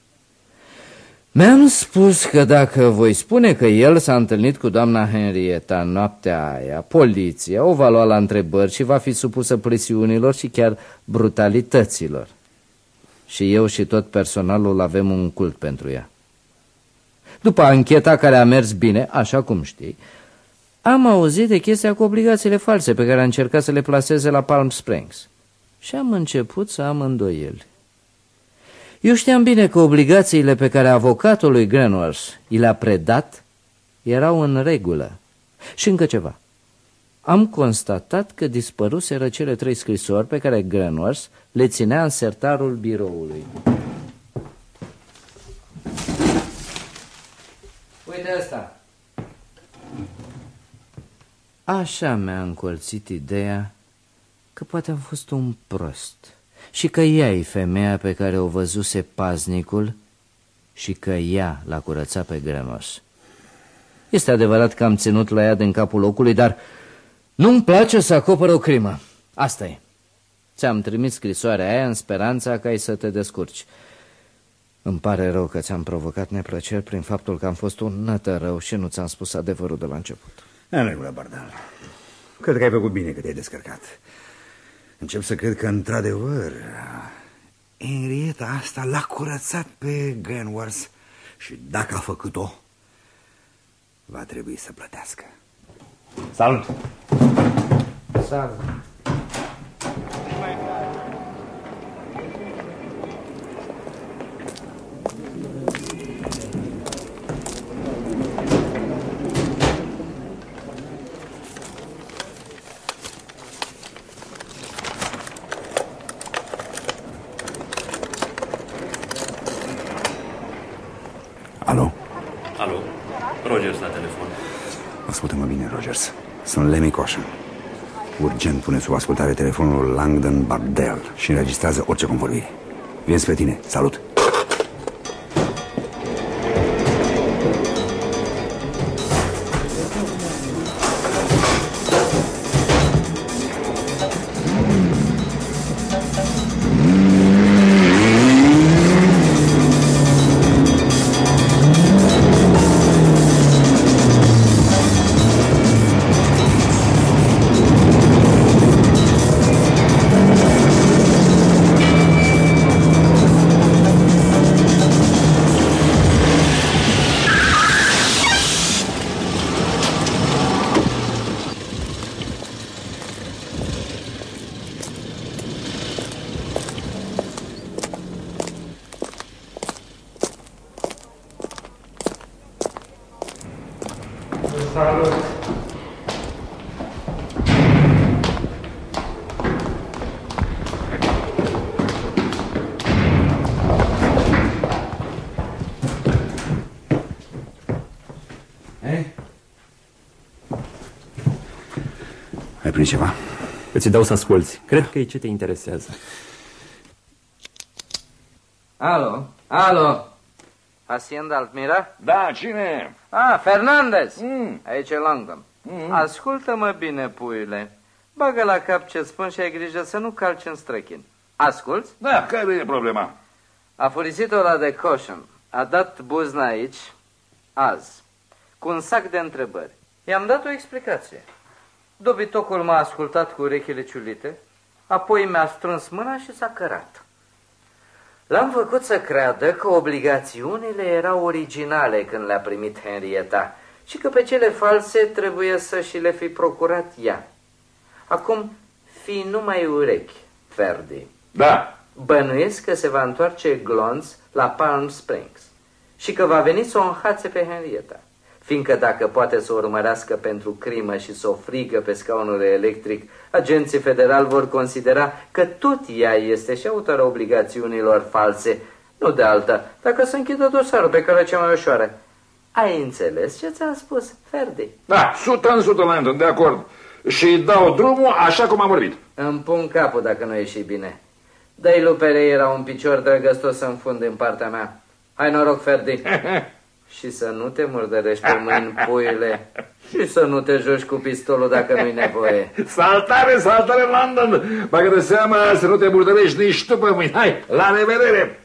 Mi-am spus că dacă voi spune că el s-a întâlnit cu doamna Henrietta în noaptea aia, poliția o va lua la întrebări și va fi supusă presiunilor și chiar brutalităților. Și eu și tot personalul avem un cult pentru ea. După ancheta care a mers bine, așa cum știi, Am auzit de chestia cu obligațiile false pe care a încercat să le placeze la Palm Springs și am început să am îndoieli. Eu știam bine că obligațiile pe care avocatul lui Grenworth i le-a predat erau în regulă. Și încă ceva. Am constatat că dispăruseră cele 3 scrisori pe care Grenworth le ținea în sertarul biroului. Uite asta. Așa mi-a încolțit ideea că poate am fost un prost și că ea e femeia pe care o văzuse paznicul și că ea l-a curățat pe Grenworth. Este adevărat că am ținut la ea din capul locului, dar nu-mi place să acopăr o crimă. Asta e. Ți-am trimis scrisoarea aia în speranța că ai să te descurci. Îmi pare rău că ți-am provocat neplăceri prin faptul că am fost un nătărău și nu ți-am spus adevărul de la început. În regulă, Bardal. Cred că ai făcut bine că te-ai descărcat. Încep să cred că, într-adevăr, Henrietta asta l-a curățat pe Grenworth și dacă a făcut-o, va trebui să plătească. Salut! Salut! Alo? Alo? Rogers la telefon. Ascultă-mă bine, Rogers. Sunt Lemmy Caution. Urgent pune sub ascultare telefonul Langdon Bardell și înregistrează orice convorbire. Vin spre tine. Salut! Ai prins ceva? Îți dau să asculți. Cred că e ce te interesează. Alo? Alo? Hacienda Altamira? Da, cine? Ah, Fernandez. Aici e Langdon. Ascultă-mă bine, puiule. Bagă la cap ce spun și ai grijă să nu calci în străchin. Asculți? Da, care e problema? Afurisitul ăla de Caution a dat buzna aici, azi, cu un sac de întrebări. I-am dat o explicație. Dobitocul m-a ascultat cu urechile ciulite, apoi mi-a strâns mâna și s-a cărat. L-am făcut să creadă că obligațiunile erau originale când le-a primit Henrietta și că pe cele false trebuie să și le fi procurat ea. Acum, fii numai urechi, Ferdi. Da. Bănuiesc că se va întoarce glonț la Palm Springs și că va veni să o înhațe pe Henrietta, fiindcă dacă poate să o urmărească pentru crimă și să o frigă pe scaunul electric, agenții federali vor considera că tot ea este și autora obligațiunilor false, nu de alta, dacă se închidă dosarul pe care cea mai ușoară. Ai înțeles ce ți-am spus, Ferdi? Da, 100%, de acord. Și dau drumul așa cum am vorbit. Îmi pun capul dacă nu ieși bine. Dă-i lui Pereira un picior drăgăstos să înfund din partea mea. Hai noroc, Ferdi. Și să nu te murdărești pe mâini, puiule. Și să nu te joci cu pistolul dacă nu-i nevoie. Saltare, saltare, London! Bagă de seama să nu te murdărești nici tu pe mâini. Hai, la revedere!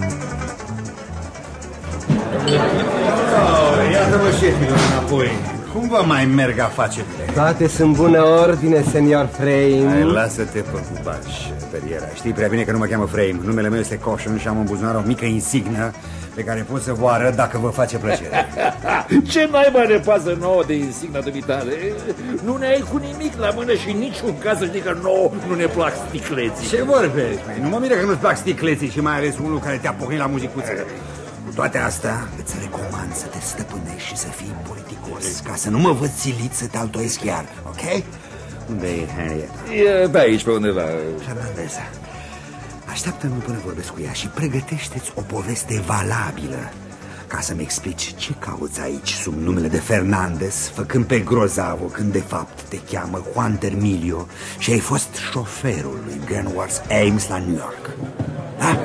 Iată-mă, șefilor, înapoi. Cum vă mai merg afacerile? Toate sunt bună ordine, senior Frame. Hai, lasă-te pe cupaș, Periera. Știi prea bine că nu mă cheamă Frame. Numele meu este Caution și am în buzunar o mică insignă pe care pot să vă arăt dacă vă face plăcere. Ce naiba ne pasă nouă de insigna dumitale? Nu ne ai cu nimic la mână și niciun caz să știi că nouă nu ne plac sticleții. Ce vorbești, măi? Nu mă miră că nu-ți plac sticleții și mai ales unul care te-a pocnit la muzicuță. Cu toate astea, îți recomand să te stăpânești și să fii politicos, ca să nu mă văd silit să te altoiesc chiar, ok? Unde e Henrietta? E pe aici, pe undeva. Fernandez, așteaptă-mă până vorbesc cu ea și pregătește-ți o poveste valabilă ca să-mi explici ce cauți aici sub numele de Fernandez, făcând pe grozavul când de fapt te cheamă Juan Termilio și ai fost șoferul lui Glenworth Ames la New York. Da?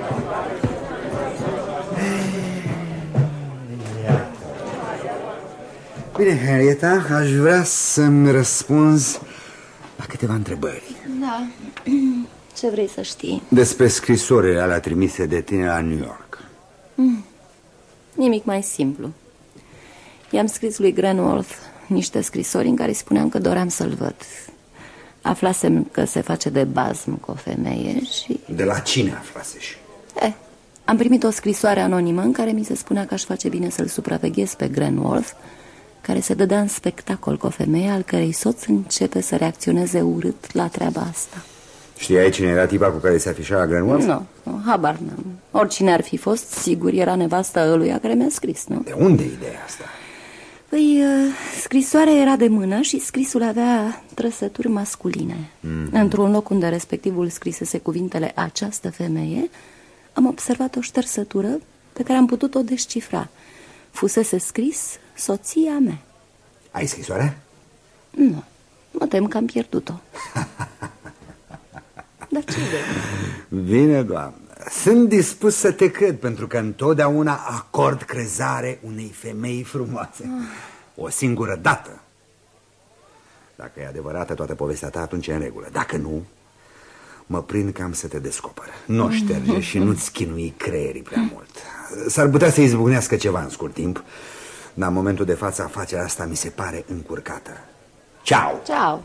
Bine, Henrietta, aș vrea să-mi răspunzi la câteva întrebări. Da. Ce vrei să știi? Despre scrisorile alea trimise de tine la New York. Nimic mai simplu. I-am scris lui Glenworth niște scrisori în care spuneam că doream să-l văd. Aflasem că se face de bazm cu o femeie și... De la cine aflasești? Am primit o scrisoare anonimă în care mi se spunea că aș face bine să-l supraveghez pe Glenworth, care se dădea în spectacol cu o femeie al cărei soț începe să reacționeze urât la treaba asta. Știai cine era tipa cu care se afișa la Glenworth? Nu, habar n-am. Oricine ar fi fost, sigur era nevasta ăluia care mi-a scris, nu? De unde e ideea asta? Păi, scrisoarea era de mână și scrisul avea trăsături masculine. Într-un loc unde respectivul scrisese cuvintele această femeie, am observat o ștersătură pe care am putut-o descifra. Fusese scris soția mea. Ai scrisoarea? Nu, mă tem că am pierdut-o. Dar ce vrei? Bine, doamnă. Sunt dispus să te cred, pentru că întotdeauna acord crezare unei femei frumoase. O singură dată. Dacă e adevărată toată povestea ta, atunci e în regulă. Dacă nu, mă prind cam să te descoper. Nu o șterge și nu-ți chinui creierii prea mult. S-ar putea să izbucnească ceva în scurt timp, dar în momentul de față afacerea asta mi se pare încurcată. Ciao! Ciao!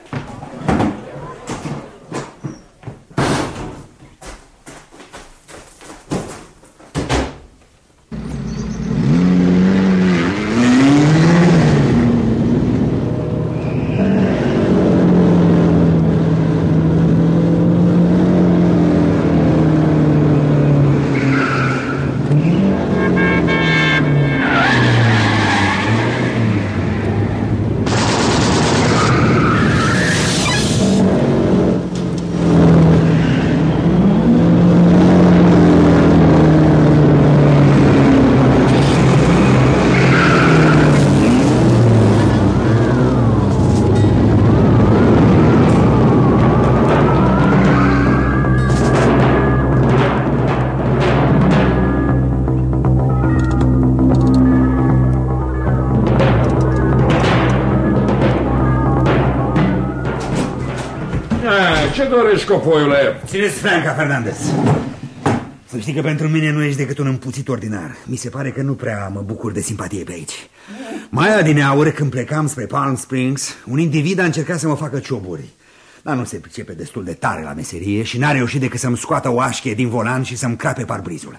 Ce dorești, copoiule? Țineți Franca, Fernandez. Să știi că pentru mine nu ești decât un împuțit ordinar. Mi se pare că nu prea mă bucur de simpatie pe aici. Mai adineauri, când plecam spre Palm Springs, un individ a încercat să mă facă cioburi. Dar nu se pricepe destul de tare la meserie și n-a reușit decât să-mi scoată o așchie din volan și să-mi crape parbrizul.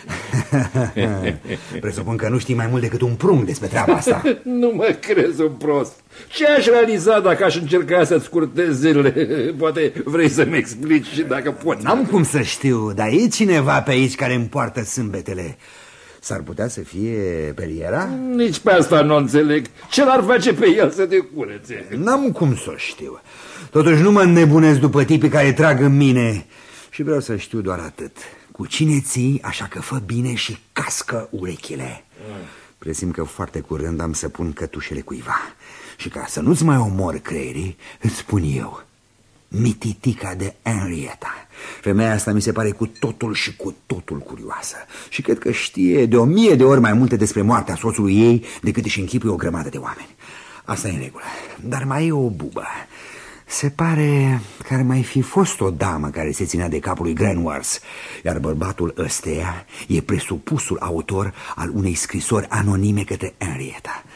Presupun că nu știi mai mult decât un prunc despre treaba asta. Nu mă crezi un prost. Ce aș realiza dacă aș încerca să-ți scurtez zilele? Poate vrei să-mi explici și dacă poți. N-am cum să știu, dar e cineva pe aici care îmi poartă sâmbetele. S-ar putea să fie Periera? Nici pe asta nu înțeleg. Ce l-ar face pe el să te curețe? N-am cum să o știu. Totuși nu mă înnebunesc după tipii care trag în mine. Și vreau să știu doar atât. Cu cine ții, așa că fă bine și cască urechile. Presim că foarte curând am să pun cătușele cuiva. Și ca să nu-ți mai omor creierii, îți spun eu: Mititica de Henrietta. Femeia asta mi se pare cu totul și cu totul curioasă. Și cred că știe de 1000 de ori mai multe despre moartea soțului ei decât își închipui o grămadă de oameni. Asta e în regulă. Dar mai e o bubă. Se pare că ar mai fi fost o damă care se ținea de capul lui Glenworth, iar bărbatul ăsteia e presupusul autor al unei scrisori anonime către Henrietta.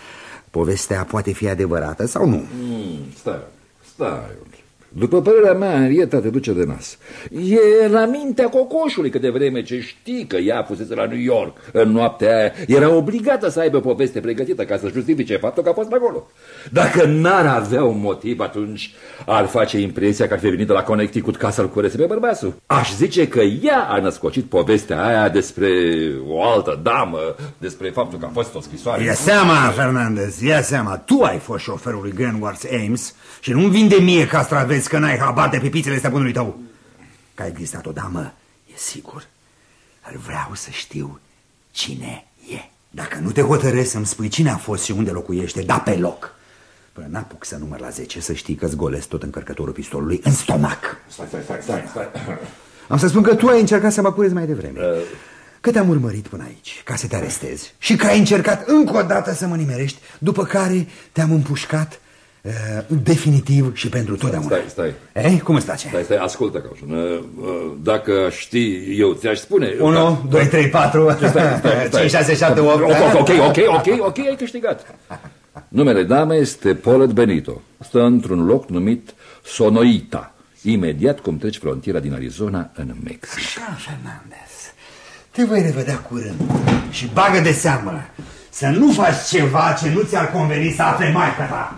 povestea poate fi adevărată sau nu? Stai. După părerea mea, Henrietta te duce de nas. E la mintea cocoșului că de vreme ce știi că ea fusese la New York în noaptea aia, era obligată să aibă o poveste pregătită ca să justifice faptul că a fost acolo. Dacă n-ar avea un motiv, atunci ar face impresia că ar fi venit de la Connecticut ca să-l curese pe bărbasul. Aș zice că ea a născocit povestea aia despre o altă damă, despre faptul că a fost o scrisoare. Ia seama, Fernandez, ia seama. Tu ai fost șoferul lui Glenworth Ames și nu-mi vinde mie castraveți că n-ai habar de pipițele stăpânului tău. Că a existat o damă, e sigur. Dar vreau să știu cine e. Dacă nu te hotărăști să-mi spui cine a fost și unde locuiește, da pe loc. Până n-apuc să număr la 10, să știi că-ți golesc tot încărcătorul pistolului în stomac. Stai. Am să spun că tu ai încercat să mă curezi mai devreme. Că te-am urmărit până aici, ca să te arestezi. Și că ai încercat încă o dată să mă nimerești, după care te-am împușcat definitiv și pentru totdeauna. Stai. Cum îți place? Stai, ascultă, Cauciun. Dacă știi, eu ți-aș spune. 1, 2, 3, 4, 5, 6, 7, 8. Ok, ai câștigat. Numele damei este Paulette Benito. Stă într-un loc numit Sonoita, imediat cum treci frontiera din Arizona în Mexic. Așa, Fernandez, te voi revedea curând. Și bagă de seamă să nu faci ceva ce nu ți-ar conveni să afle maică ta.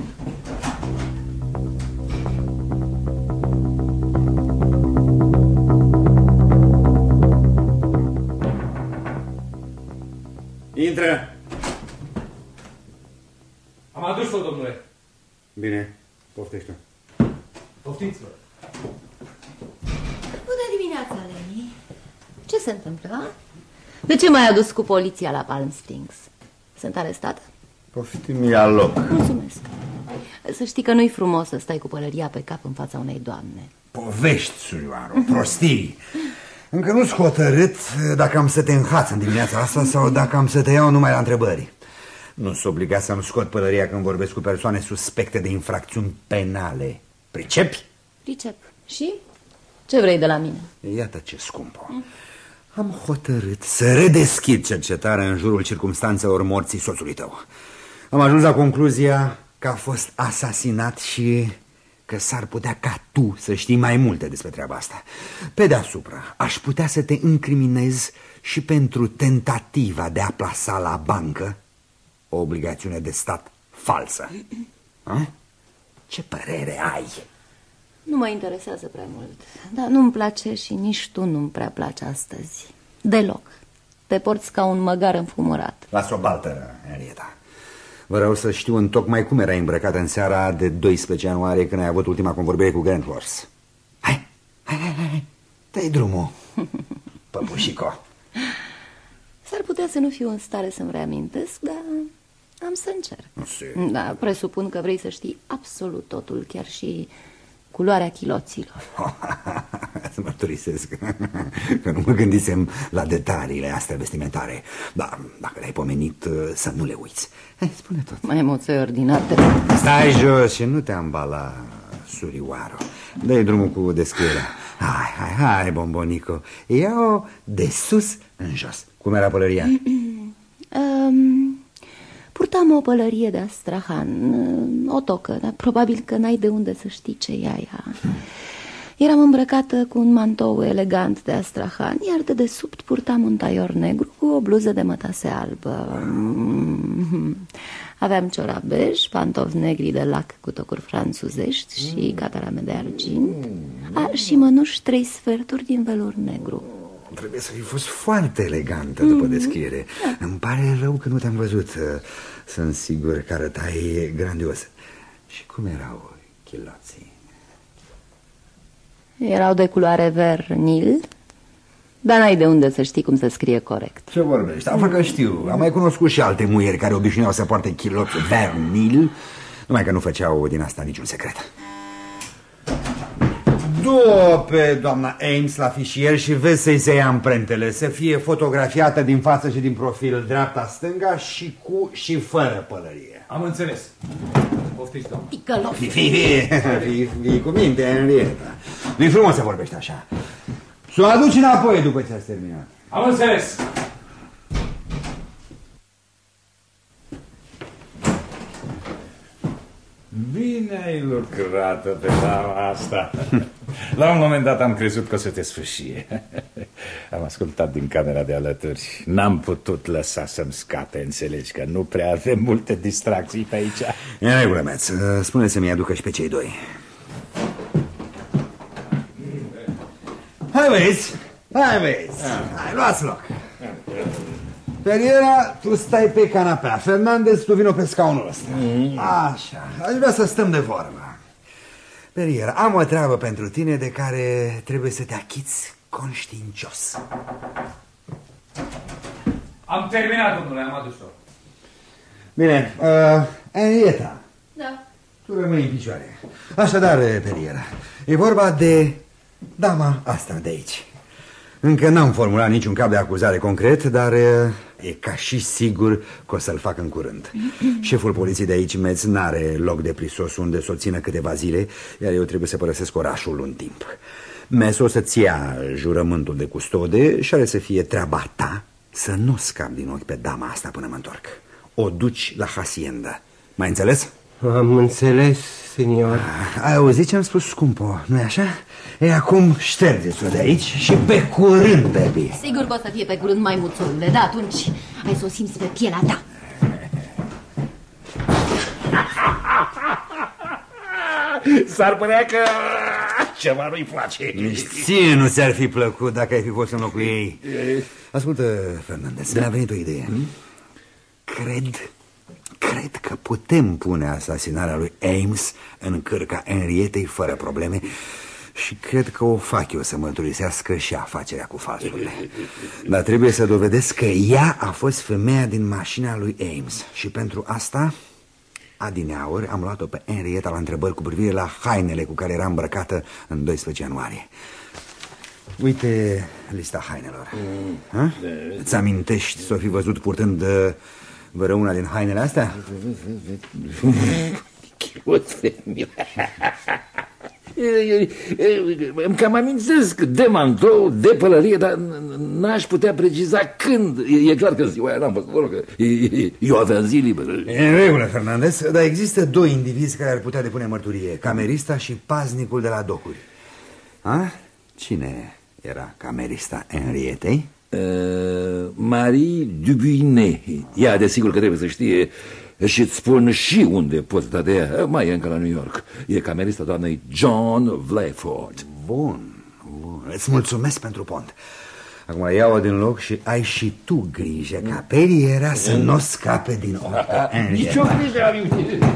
Intră. Am adus-o, domnule. Bine, poftește. Poftiți-vă. Bună dimineața, Leni. Ce se întâmplă, ha? De ce m-ai adus cu poliția la Palm Springs? Sunt arestată? Poftim, ia loc. Mulțumesc. Să știi că nu-i frumos să stai cu pălăria pe cap în fața unei doamne. Povești, surioară, prostii. Încă nu-s hotărât dacă am să te înhaț în dimineața asta sau dacă am să te iau numai la întrebări. Nu sunt obligat să-mi scot pălăria când vorbesc cu persoane suspecte de infracțiuni penale. Pricepi? Pricep. Și? Ce vrei de la mine? Iată ce scumpă. Am hotărât să redeschid cercetarea în jurul circumstanțelor morții soțului tău. Am ajuns la concluzia că a fost asasinat și că s-ar putea ca tu să știi mai multe despre treaba asta. Pe deasupra, aș putea să te incriminez și pentru tentativa de a plasa la bancă o obligațiune de stat falsă. Ce părere ai? Nu mă interesează prea mult, dar nu-mi place și nici tu nu-mi prea place astăzi. Deloc. Te porți ca un măgar înfumurat. Las-o baltă, Henrietta. Vreau să știu întocmai cum erai îmbrăcat în seara de 12 ianuarie când ai avut ultima convorbire cu Glenworth. Hai, dă-i drumul, păpușico. S-ar putea să nu fiu în stare să-mi reamintesc, dar am să încerc. Da, presupun că vrei să știi absolut totul, chiar și culoarea chiloților. Să mărturisesc că nu mă gândisem la detaliile astea vestimentare. Dar dacă le-ai pomenit, să nu le uiți. Spune tot. Mai emoții ordinate. Stai jos și nu te ambala, surioară. Dă-i drumul cu descrierea. Hai, bombonico. Ia-o de sus în jos. Cum era pălăria? Purtam o pălărie de Astrahan, o tocă, dar probabil că n-ai de unde să știi ce e aia. Eram îmbrăcată cu un mantou elegant de Astrahan, iar de desubt purtam un taior negru cu o bluză de mătase albă. Aveam ciorap bej, pantofi negri de lac cu tocuri franțuzești și catarame de argint. Și mănuși 3 sferturi din velur negru. Trebuie să fi fost foarte elegantă după descriere. Îmi pare rău că nu te-am văzut. Sunt sigur că arătai grandios. Și cum erau chiloții? Erau de culoare vernil, dar n-ai de unde să știi cum se scrie corect. Ce vorbești? Află că știu. Am mai cunoscut și alte muieri care obișnuiau să poarte chiloți vernil, numai că nu făceau din asta niciun secret. Du-o pe doamna Ames la fișier și vezi să-i se ia amprentele, să fie fotografiată din față și din profil, dreapta-stânga și cu și fără pălărie. Am înțeles. Poftiți, doamnă. Ticăloc. Fii cu minte, Henrietta. Nu-i frumos să vorbești așa. S-o aduci înapoi după ce ați terminat. Am înțeles. Ai lucrat pe dama asta. La un moment dat am crezut că o să te sfârșie. Am ascultat din camera de alături. N-am putut lăsa să-mi scape. Înțelegi că nu prea avem multe distracții pe aici. E în regulă, Meț. Spune să-mi aducă și pe cei doi. Hai, băieți! Hai, băieți! Hai, luați loc! Pereira, tu stai pe canapea. Fernandez, tu vino pe scaunul ăsta. Așa, aș vrea să stăm de vorbă. Pereira, am o treabă pentru tine de care trebuie să te achiți conștiincios. Am terminat, domnule, am adus-o. Bine, Henrietta, Da. tu rămâi în picioare. Așadar, Pereira, e vorba de dama asta de aici. Încă n-am formulat niciun cap de acuzare concret, dar e ca și sigur că o să-l fac în curând. Șeful poliției de aici, Metz, n-are loc de prisos unde să o țină câteva zile, iar eu trebuie să părăsesc orașul un timp. Metz o să-ți ia jurământul de custode și are să fie treaba ta să nu scapi din ochi pe dama asta până mă întorc. O duci la hacienda. Mai înțeles? Am înțeles, senior. Ai auzit ce am spus, scumpo, nu-i așa? E, acum ștergeți-o de aici și pe curând, baby. Sigur că o să fie pe curând, maimuțorule, da, atunci ai să o simți pe pielea ta. S-ar părea că ceva nu-i place. Nici ție nu ți-ar fi plăcut dacă ai fi fost în locul ei. Ascultă, Fernandez, mi-a venit o idee. Cred că putem pune asasinarea lui Ames în cârca Henrietei fără probleme. Și cred că o fac eu să mărturisească și afacerea cu falsurile. Dar trebuie să dovedesc că ea a fost femeia din mașina lui Ames. Și pentru asta, adineauri, am luat-o pe Henrietta la întrebări cu privire la hainele cu care era îmbrăcată în 12 ianuarie. Uite lista hainelor. Îți amintești să o fi văzut purtând vreuna din hainele astea? Îmi cam amintesc de mantou, de pălărie, dar n-aș putea preciza când. E clar că ziua aia n-am văzut, că eu aveam zi liberă. E în regulă, Fernandez, dar există doi indivizi care ar putea depune mărturie: camerista și paznicul de la docuri. Cine era camerista Henrietei? Marie Dubuinet. Ea desigur că trebuie să știe și îți spun și unde poți da de ea. Mai e încă la New York. E camerista doamnei John Vlayford. Bun. Îți mulțumesc pentru pont. Acum iau-o din loc și ai și tu grijă ca Pereira să nu scape din ochi. Nici o grijă am eu.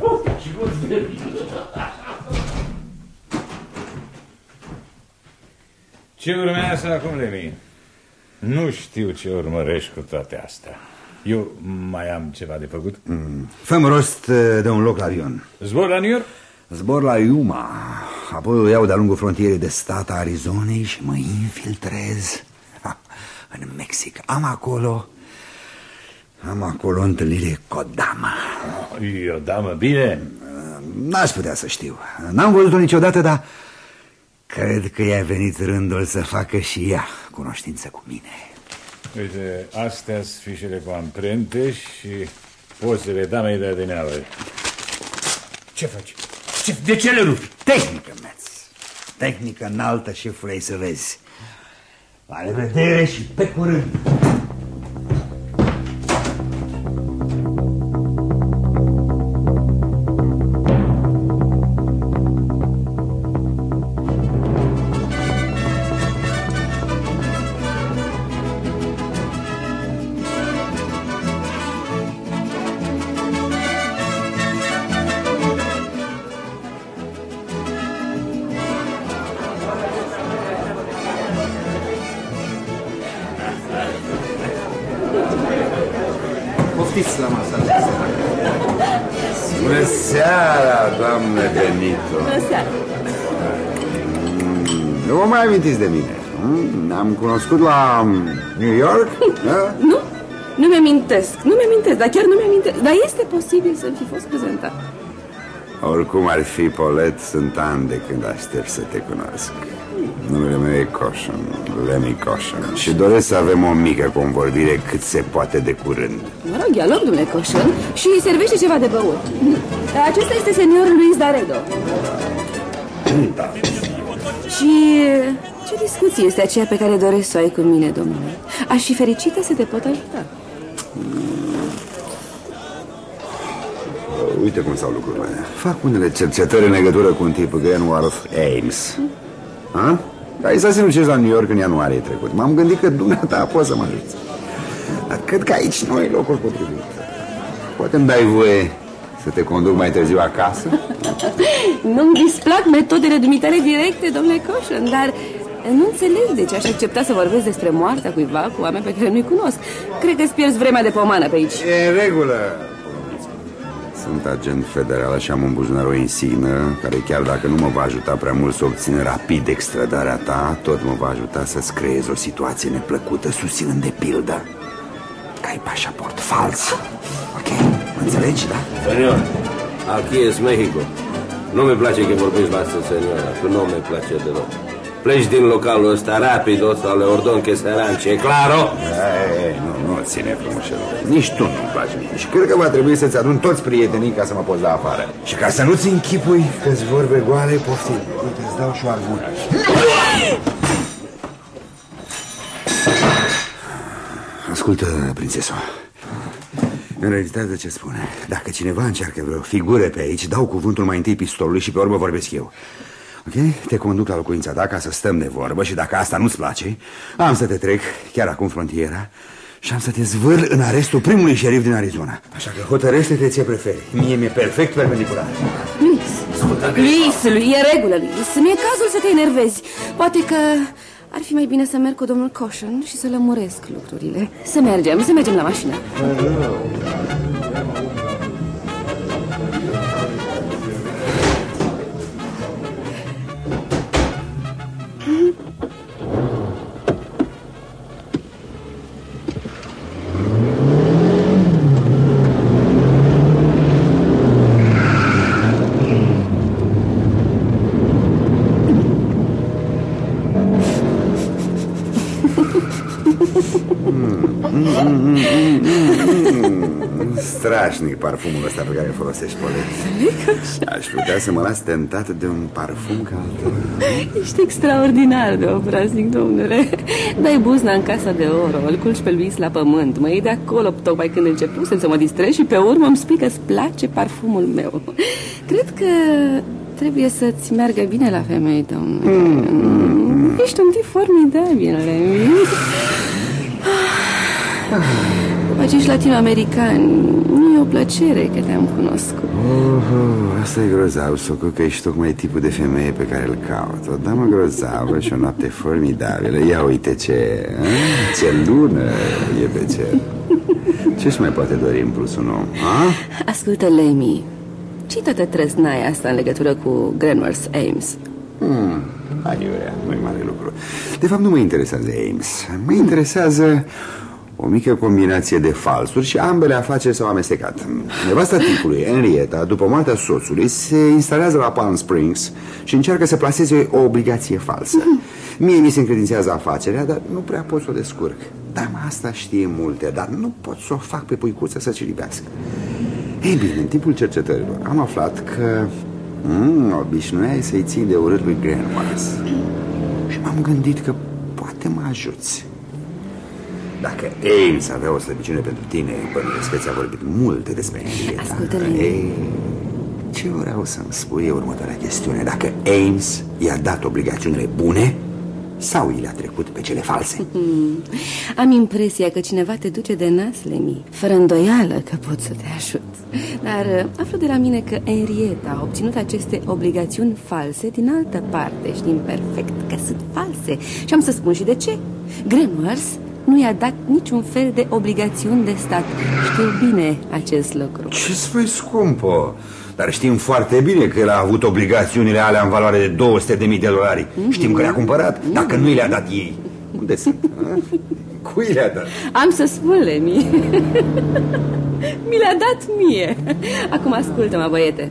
Ce urmează acum, Lemi? Nu știu ce urmărești cu toate astea. Eu mai am ceva de făcut. Fă-mi rost de un loc la avion. Zbor la New York? Zbor la Yuma. Apoi o iau de-a lungul frontierei de stat a Arizonei și mă infiltrez în Mexic. Am acolo întâlnire cu o damă. E o damă, bine? N-aș putea să știu. N-am văzut-o niciodată, dar cred că i-a venit rândul să facă și ea cunoștință cu mine. Uite, astea sunt fișele cu amprente și pozele damei de adineauri. Ce faci? De ce le rupi? Tehnică, Metz. Tehnică înaltă și vrei să vezi. La revedere și pe curând. Poftiți la masă. Bună seara, doamnă Benito. Bună seara. Nu vă mai amintiți de mine? Ne-am cunoscut la New York? Nu mi-amintesc, dar chiar nu mi-amintesc. Dar este posibil să-mi fi fost prezentat. Oricum ar fi, Polet, sunt ani de când aștept să te cunosc. Numele meu e Caution, Lemmy Caution. Și doresc să avem o mică convorbire cât se poate de curând. Mă rog, ia loc, domnule Caution, și servește ceva de băut. Acesta este seniorul Luis Daredo. Da. Și ce discuție este aceea pe care doresc să o ai cu mine, domnule? Aș fi fericită să te pot ajuta. Uite cum stau lucrurile. Fac unele cercetări în legătură cu un tip, Glenworth Ames. Ai să se duceți la New York în ianuarie trecut. M-am gândit că dumneata poți să mă ajuți. Dar cred că aici nu e locul potrivit. Poate îmi dai voie să te conduc mai târziu acasă? Nu-mi displac metodele dumitale directe, domnule Caution, dar nu înțeleg de ce aș accepta să vorbesc despre moartea cuiva cu oameni pe care nu-i cunosc. Cred că îți pierzi vremea de pomană pe aici. E în regulă. Sunt agent federal și am în buzunar o insignă care, chiar dacă nu mă va ajuta prea mult să obțin rapid extradarea ta, tot mă va ajuta să-ți creez o situație neplăcută, susținând de pildă că ai pașaport fals. Ok? Mă înțelegi, da? Senior, aquí es Mexico. Nu mi place că vorbești la asta, seniora, că nu mi place deloc. Pleci din localul ăsta rapido sau le ordon că se arance, e claro? Nu ține frumușel. Nici tu nu-mi place. Și cred că va trebui să-ți adun toți prietenii ca să mă poți da afară. Și ca să nu-ți închipui că-ți vorbe goale, poftim. Uite, îți dau și o armură. Ascultă, prințeso. În realitate, ce spune? Dacă cineva încearcă vreo figură pe aici, dau cuvântul mai întâi pistolului și pe urmă vorbesc eu. Ok? Te conduc la locuința ta ca să stăm de vorbă și dacă asta nu-ți place, am să te trec chiar acum frontiera și am să te zvârl în arestul primului șerif din Arizona. Așa că hotărăște-te ce preferi. Mie mi-e perfect perpendicular. Luis, e regulă, Luis. Nu e cazul să te enervezi. Poate că ar fi mai bine să merg cu domnul Caution și să lămuresc lucrurile. Să mergem la mașină. Strașnic parfumul ăsta pe care îl folosești, Polet. Aș putea să mă las tentat de un parfum ca al tău. Ești extraordinar de obraznic, domnule. Dai buzna în casa de oro, îl culci pe Luis la pământ, mă iei de acolo tocmai când începuse să mă distrez și pe urmă îmi spui că-ți place parfumul meu. Cred că trebuie să-ți meargă bine la femei, domnule. Ești un tip formidabil, Lemmy. Acești latino-americani, nu e o plăcere că te-am cunoscut. Asta e grozav, Soco, că ești tocmai tipul de femeie pe care îl caut. O damă grozavă și o noapte formidabilă. Ia uite ce lună e pe cer. Ce-și mai poate dori în plus un om? Ascultă, Lemmy, ce-i toată trăznaia asta în legătură cu Glenworth Ames? Aiurea, nu-i mare lucru. De fapt, nu mă interesează Ames. Mă interesează o mică combinație de falsuri și ambele afaceri s-au amestecat. Nevasta tipului, Henrietta, după moartea soțului, se instalează la Palm Springs și încearcă să plaseze o obligație falsă. Mie mi se încredințează afacerea, dar nu prea pot să o descurc. Dama asta știe multe, dar nu pot să o fac pe puicuță să se libească. Ei bine, în timpul cercetărilor am aflat că obișnuiai să-i ții de urât lui Glenworth. Și m-am gândit că poate mă ajuți. Dacă Ames avea o slăbiciune pentru tine, bănuiesc că ți-a vorbit multe despre Henrietta. Ascultă-le. Ce vreau să-mi spui e următoarea chestiune. Dacă Ames i-a dat obligațiunile bune sau i le-a trecut pe cele false? Am impresia că cineva te duce de nas, Lemmy. Fără îndoială că pot să te ajut. Dar aflu de la mine că Henrietta a obținut aceste obligațiuni false din altă parte. Știm perfect că sunt false. Și am să spun și de ce. Glenworth nu i-a dat niciun fel de obligațiuni de stat. Știu bine acest lucru. Ce spui, scumpă? Dar știm foarte bine că el a avut obligațiunile alea în valoare de $200.000. Știm că le-a cumpărat. Dacă nu i le-a dat ei, unde sunt? Cui le-a dat? Am să spun, Lemmy. Mi le-a dat mie. Acum ascultă-mă, băiete.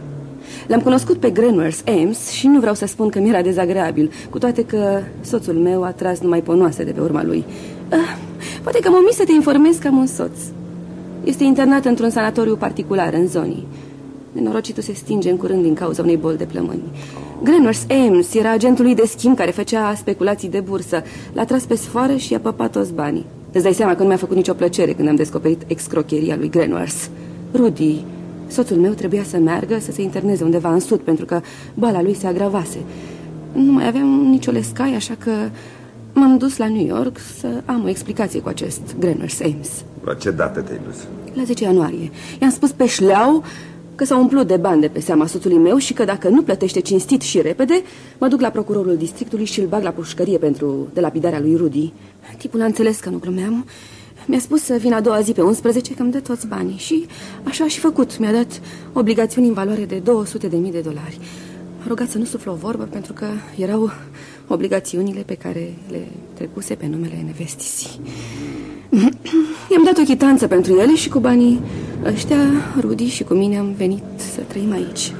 L-am cunoscut pe Grenworth Ames și nu vreau să spun că mi-era dezagreabil, cu toate că soțul meu a tras numai ponoase de pe urma lui. Poate că mă omis să te informez că am un soț. Este internat într-un sanatoriu particular în zonii. Nenorocitul se stinge în curând din cauza unei boli de plămâni. Grenworth Ames era agentul lui de schimb care făcea speculații de bursă. L-a tras pe sfoară și i-a păpat toți banii. Îți dai seama că nu mi-a făcut nicio plăcere când am descoperit excrocheria lui Grenworth. Rudy, soțul meu, trebuia să meargă să se interneze undeva în sud, pentru că boala lui se agravase. Nu mai aveam nicio lescai, așa că m-am dus la New York să am o explicație cu acest Grenworth Ames. La ce dată te-ai dus? La 10 ianuarie. I-am spus pe șleau că s-a umplut de bani de pe seama soțului meu și că dacă nu plătește cinstit și repede, mă duc la procurorul districtului și îl bag la pușcărie pentru delapidarea lui Rudy. Tipul a înțeles că nu glumeam. Mi-a spus să vin a doua zi pe 11, că îmi dă toți banii. Și așa a și făcut. Mi-a dat obligațiuni în valoare de $200.000. M-a rugat să nu suflu o vorbă, pentru că erau obligațiunile pe care le trecuse pe numele nevestisii. I-am dat o chitanță pentru ele și cu banii ăștia, Rudy și cu mine am venit să trăim aici.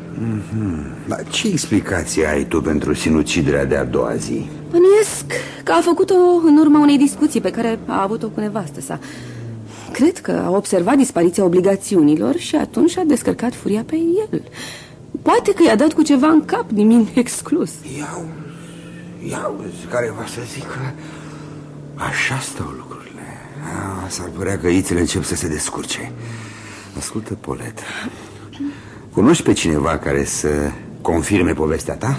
Dar ce explicație ai tu pentru sinuciderea de a doua zi? Bănuiesc că a făcut-o în urma unei discuții pe care a avut-o cu nevastă sa. Cred că a observat dispariția obligațiunilor și atunci a descărcat furia pe el. Poate că i-a dat cu ceva în cap, nimic exclus. Iau, care va să zic că așa stau lucrurile. S-ar părea că ițele încep să se descurce. Ascultă, Polet, cunoști pe cineva care să confirme povestea ta?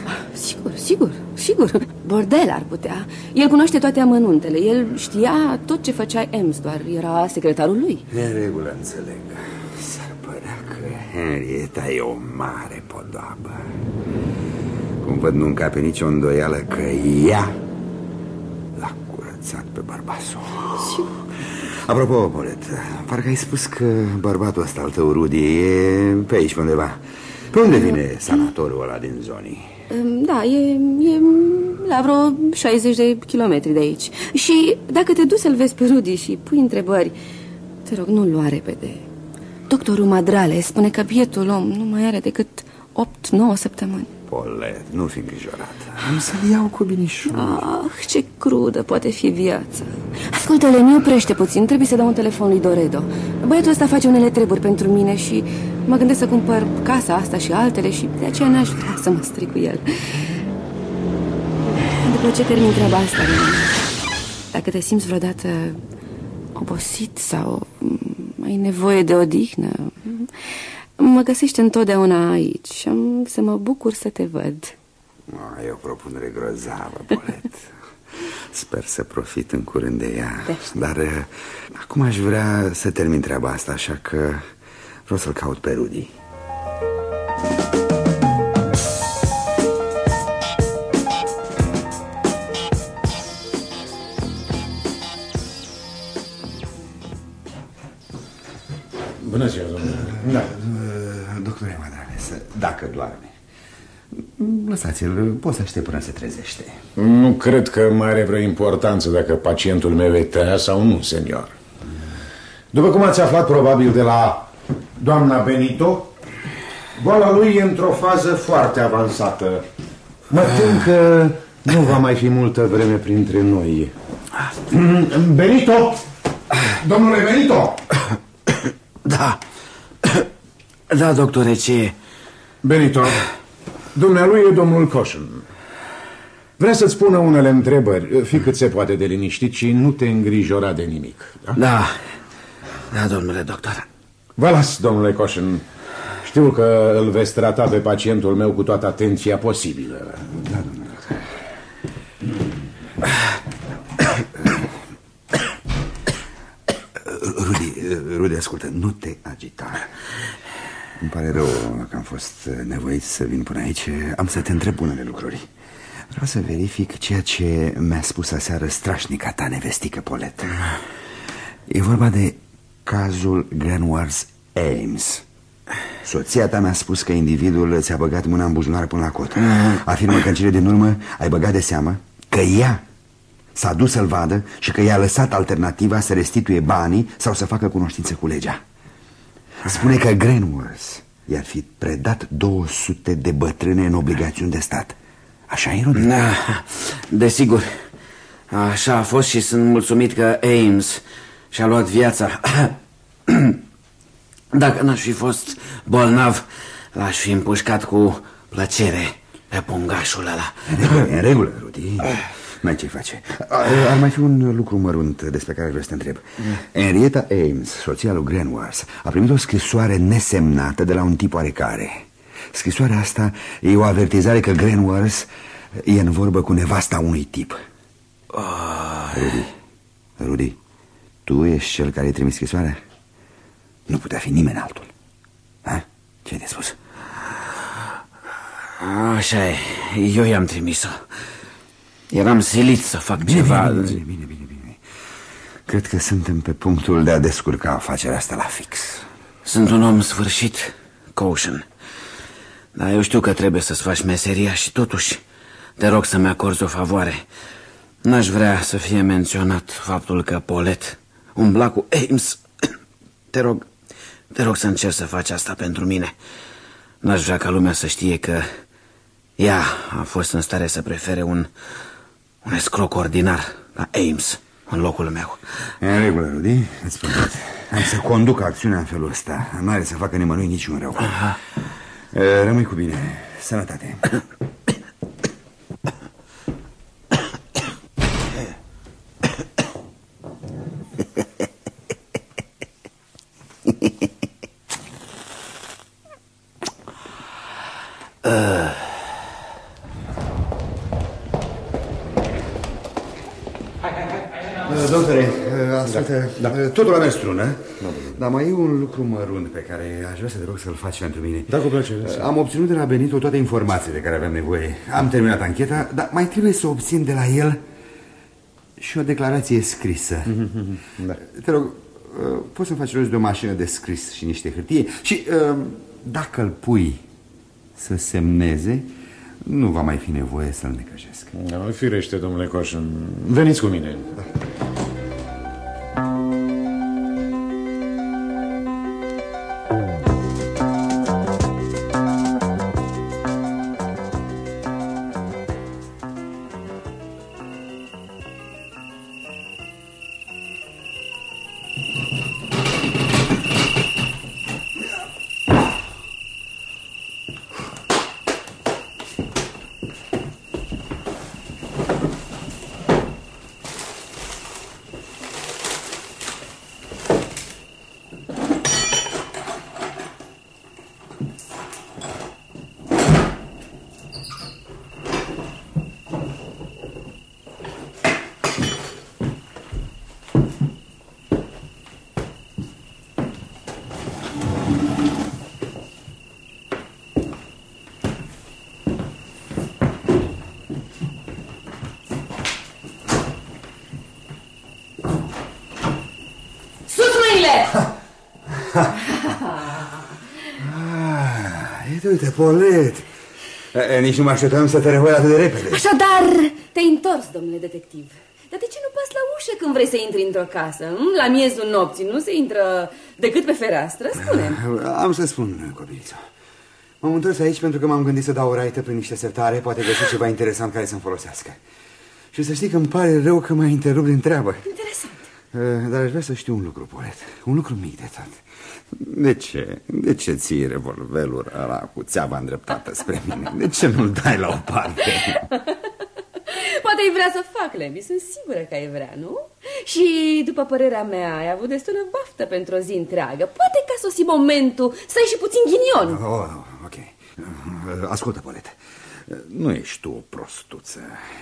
Sigur. Bordel ar putea. El cunoaște toate amănuntele. El știa tot ce făcea Ames, doar era secretarul lui. De regulă înțeleg. S-ar părea că Henrietta e o mare podoabă. Cum văd, nu încape nicio îndoială că ea l-a curățat pe bărbasul. Apropo, Polet, parcă ai spus că bărbatul ăsta al tău, Rudy, e pe aici, pe undeva. Pe unde vine sanatoriul ăla din zonii? Da, e la vreo 60 de kilometri de aici. Și dacă te duci să-l vezi pe Rudy și pui întrebări, te rog, nu-l lua repede. Doctorul Madrale spune că bietul om nu mai are decât 8-9 săptămâni. Polet, nu fi îngrijorat. Am să-l iau cu binișor. Ce crudă poate fi viața. Ascultă-le, mi oprește puțin. Trebuie să dau un telefon lui Doredo. Băiatul ăsta face unele treburi pentru mine și mă gândesc să cumpăr casa asta și altele și de aceea n-aș vrea să mă stric cu el. După ce termin treaba asta, dacă te simți vreodată obosit sau ai nevoie de odihnă, mă găsești întotdeauna aici și am să mă bucur să te văd. E o propunere grozavă, Polet. Sper să profit în curând de ea. Dar acum aș vrea să termin treaba asta, așa că vreau să-l caut pe Rudy. Bună ziua, domnule. Da, doctore Madrale, dacă doarme, lăsați-l, poți să aștept până se trezește. Nu cred că mai are vreo importanță dacă pacientul meu e tăiat sau nu, senior. După cum ați aflat probabil de la doamna Benito, boala lui e într-o fază foarte avansată. Mă tem că nu va mai fi multă vreme printre noi. Benito! Domnule Benito! Da, doctore, ce e? Benito, dumnealui e domnul Caution. Vrea să-ți pună unele întrebări. Fii cât se poate de liniștit și nu te îngrijora de nimic. Da, domnule doctor. Vă las, domnule Caution. Știu că îl veți trata pe pacientul meu cu toată atenția posibilă. Da, domnule doctor. Rudy, ascultă, nu te agita. Îmi pare rău că am fost nevoit să vin până aici. Am să te întreb unele lucruri. Vreau să verific ceea ce mi-a spus aseară strașnica ta nevestică, Polet. E vorba de cazul Grenworth Ames. Soția ta mi-a spus că individul ți-a băgat mâna în buzunar până la cot. Afirmă că în cele din urmă ai băgat de seamă că ea s-a dus să-l vadă și că i-a lăsat alternativa să restituie banii sau să facă cunoștință cu legea. Spune că Grenworth i-ar fi predat 200 de bătrâne în obligațiuni de stat. Așa e, Rudy? Da, desigur. Așa a fost și sunt mulțumit că Ames și-a luat viața. Dacă n-aș fi fost bolnav, l-aș fi împușcat cu plăcere pe pungașul ăla. În regulă, Rudy. N-ai ce face. Ar mai fi un lucru mărunt despre care vreau să te întreb. Henrietta Ames, soția lui Grenworth, a primit o scrisoare nesemnată de la un tip oarecare. Scrisoarea asta e o avertizare că Grenworth e în vorbă cu nevasta unui tip. Rudy, tu ești cel care i-a trimis scrisoarea? Nu putea fi nimeni altul. Ha? Ce ai de spus? Așa e, eu i-am trimis-o. Eram silit să fac ceva. Bine. Cred că suntem pe punctul de a descurca afacerea asta la fix. Sunt un om sfârșit, Caution. Dar eu știu că trebuie să-ți faci meseria și totuși te rog să-mi acorzi o favoare. N-aș vrea să fie menționat faptul că Paulette umbla cu Ames. Te rog să încerci să faci asta pentru mine. N-aș vrea ca lumea să știe că ea a fost în stare să prefere un escroc ordinar ca Ames în locul meu. În regulă, Rudy, îți promit. Am să conduc acțiunea în felul ăsta. N-are să facă nimănui niciun rău. Rămâi cu bine. Sănătate. Doctore, ascultă, totul a mers strună, dar mai e un lucru mărunt pe care aș vrea să te rog să-l faci pentru mine. Da, cu plăcere. Am obținut de la Benito toate informațiile de care aveam nevoie. Am terminat ancheta, dar mai trebuie să obțin de la el și o declarație scrisă. Da. Te rog, poți să-mi faci rost de o mașină de scris și niște hârtie și dacă îl pui să semneze, nu va mai fi nevoie să-l necăjesc. Da, firește, domnule Coșin. Veniți cu mine. Da. Uite, Paulette, nici nu mă așteptam să te revăd atât de repede. Așadar, te-ai întors, domnule detectiv. Dar de ce nu bați la ușă când vrei să intri într-o casă? La miezul nopții nu se intră decât pe fereastră? Spune-mi. Am să spun, copiliță. M-am întors aici pentru că m-am gândit să dau o raită prin niște sertare. Poate găsi ceva interesant care să-mi folosească. Și să știi că îmi pare rău că m-ai întrerupt din treabă. Interesant. Dar aș vrea să știu un lucru, Paulette. Un lucru mic de tot. De ce ții revolverul ăla cu țeava îndreptată spre mine? De ce nu-l dai la o parte? Poate ai vrea să fac, Lemmy, sunt sigură că ai vrea, nu? Și, după părerea mea, ai avut destulă baftă pentru o zi întreagă. Poate că a sosit momentul să ai și puțin ghinion. Ok. Ascultă, Paulette, nu ești tu o prostuță.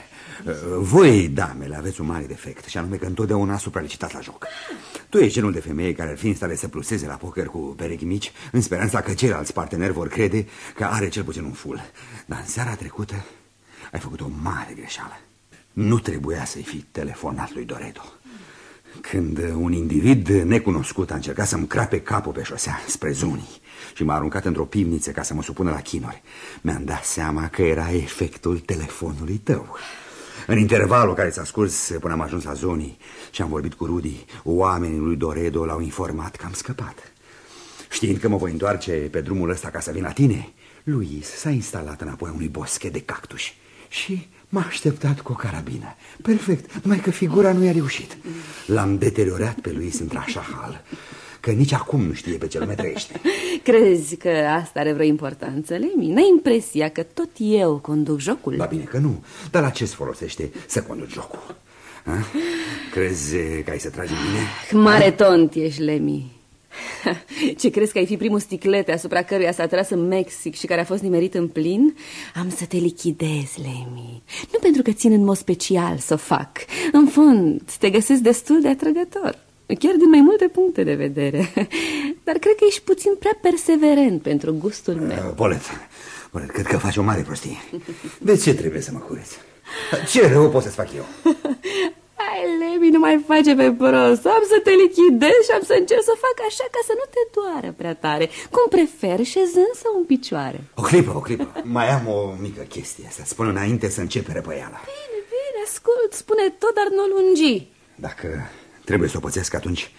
Voi, damele, aveți un mare defect, și anume că întotdeauna supralicitați la joc. Tu ești genul de femeie care ar fi în stare să pluseze la poker cu perechi mici, în speranța că ceilalți parteneri vor crede că are cel puțin un full. Dar în seara trecută ai făcut o mare greșeală. Nu trebuia să-i fi telefonat lui Doredo. Când un individ necunoscut a încercat să-mi crape capul pe șosea spre Zonii și m-a aruncat într-o pivniță ca să mă supună la chinuri, mi-am dat seama că era efectul telefonului tău. În intervalul care ți-a scurs până am ajuns la Zonii și am vorbit cu Rudy, oamenii lui Doredo l-au informat că am scăpat. Știind că mă voi întoarce pe drumul ăsta ca să vin la tine, Luis s-a instalat înapoi unui boschet de cactuși și m-a așteptat cu o carabină. Perfect, numai că figura nu i-a reușit. L-am deteriorat pe Luis într-așa hal că nici acum nu știe pe ce lume trăiește. Crezi că asta are vreo importanță, Lemmy? N-ai impresia că tot eu conduc jocul? Ba bine că nu, dar la ce-ți folosește să conduci jocul? Ha? Crezi că ai să tragi bine? Mare tont ești, Lemmy. Ce crezi că ai fi primul sticlete asupra căruia s-a tras în Mexic și care a fost nimerit în plin? Am să te lichidez, Lemmy. Nu pentru că țin în mod special să o fac. În fond, te găsesc destul de atrăgător, chiar din mai multe puncte de vedere. Dar cred că ești puțin prea perseverent pentru gustul meu. Polet, cred că faci o mare prostie. De ce trebuie să mă cureți? Ce rău pot să-ți fac eu? Hai, Lemmy, nu mai face pe prost. Am să te lichidez și am să încerc să fac așa ca să nu te doară prea tare. Cum preferi, șezând sau în picioare? O clipă. Mai am o mică chestie să spun înainte să începe răpăiala. Bine, ascult, spune tot, dar nu lungi. Dacă trebuie să o pățesc atunci,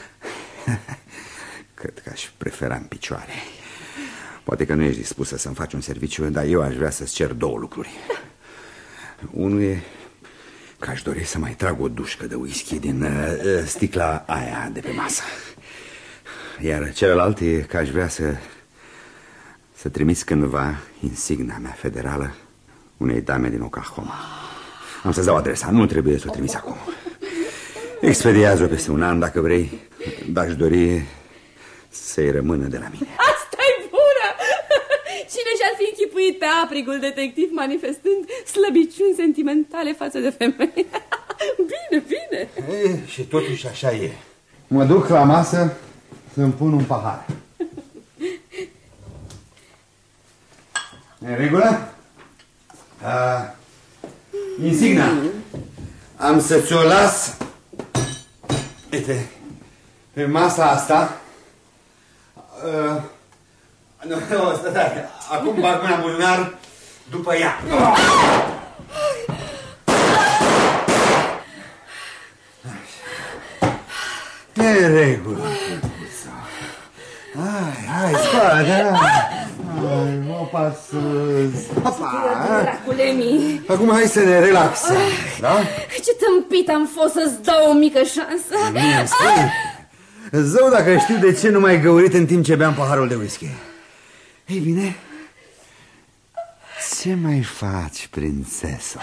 cred că aș prefera în picioare. Poate că nu ești dispusă să-mi faci un serviciu, dar eu aș vrea să-ți cer două lucruri. Unul e că aș dori să mai trag o dușcă de whisky din sticla aia de pe masă. Iar celălalt e că aș vrea să trimiți cândva insigna mea federală unei dame din Oklahoma. Am să-ți dau adresa, nu trebuie să o trimiți acum. Expediază-o peste un an dacă vrei, dar aș dori să-i rămână de la mine. Asta-i bună! Cine și-ar fi închipuit pe aprigul detectiv manifestând slăbiciuni sentimentale față de femei? Bine. Și totuși așa e. Mă duc la masă să-mi pun un pahar. În regulă? Insigna, am să ți-o las, uite, pe masa asta. Nu, stai, acum bag mâna în buzunar după ea. E regulă. Hai, scoate. Mă pasez. Draculemi. Acum hai să ne relaxăm, da? Ce tâmpit am fost să-ți dau o mică șansă. Bine, spune. Zău dacă știu de ce nu m-ai găurit în timp ce beam paharul de whisky. Ei bine, ce mai faci, prințesă?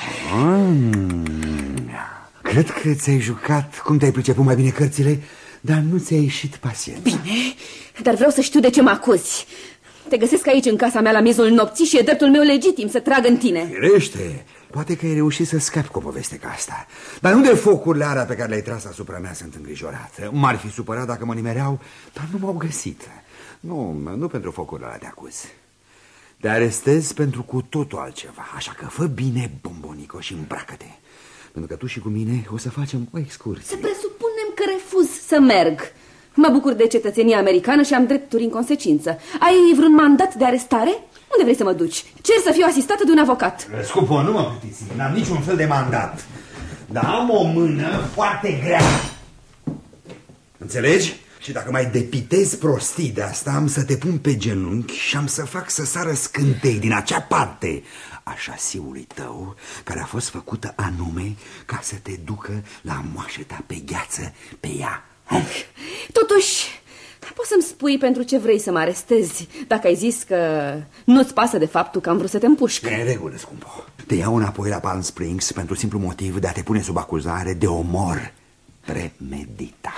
Cred că ți-ai jucat cum te-ai priceput mai bine cărțile, dar nu ți-a ieșit pacient. Bine, dar vreau să știu de ce mă acuzi. Te găsesc aici în casa mea la miezul nopții și e dreptul meu legitim să trag în tine. Firește, poate că ai reușit să scapi cu o poveste ca asta, dar nu de focurile alea pe care le-ai tras asupra mea sunt îngrijorat. M-ar fi supărat dacă mă nimereau, dar nu m-au găsit. Nu pentru focurile alea te acuz. Te arestez pentru cu totul altceva, așa că fă bine, bombonico, și îmbracă-te. Pentru că tu și cu mine o să facem o excursie. Să presupunem că refuz să merg. Mă bucur de cetățenie americană și am drepturi în consecință. Ai vreun mandat de arestare? Unde vrei să mă duci? Cer să fiu asistată de un avocat. Scupă, nu mă plictisi, n-am niciun fel de mandat. Dar am o mână foarte grea. Înțelegi? Și dacă mai depitezi prostii de asta, am să te pun pe genunchi și am să fac să sară scântei din acea parte a șasiului tău, care a fost făcută anume ca să te ducă la moașeta pe gheață pe ea. Totuși, poți să-mi spui pentru ce vrei să mă arestezi, dacă ai zis că nu-ți pasă de faptul că am vrut să te împușc. E în regulă, scumpo. Te iau înapoi la Palm Springs pentru simplu motiv de a te pune sub acuzare de omor premeditat.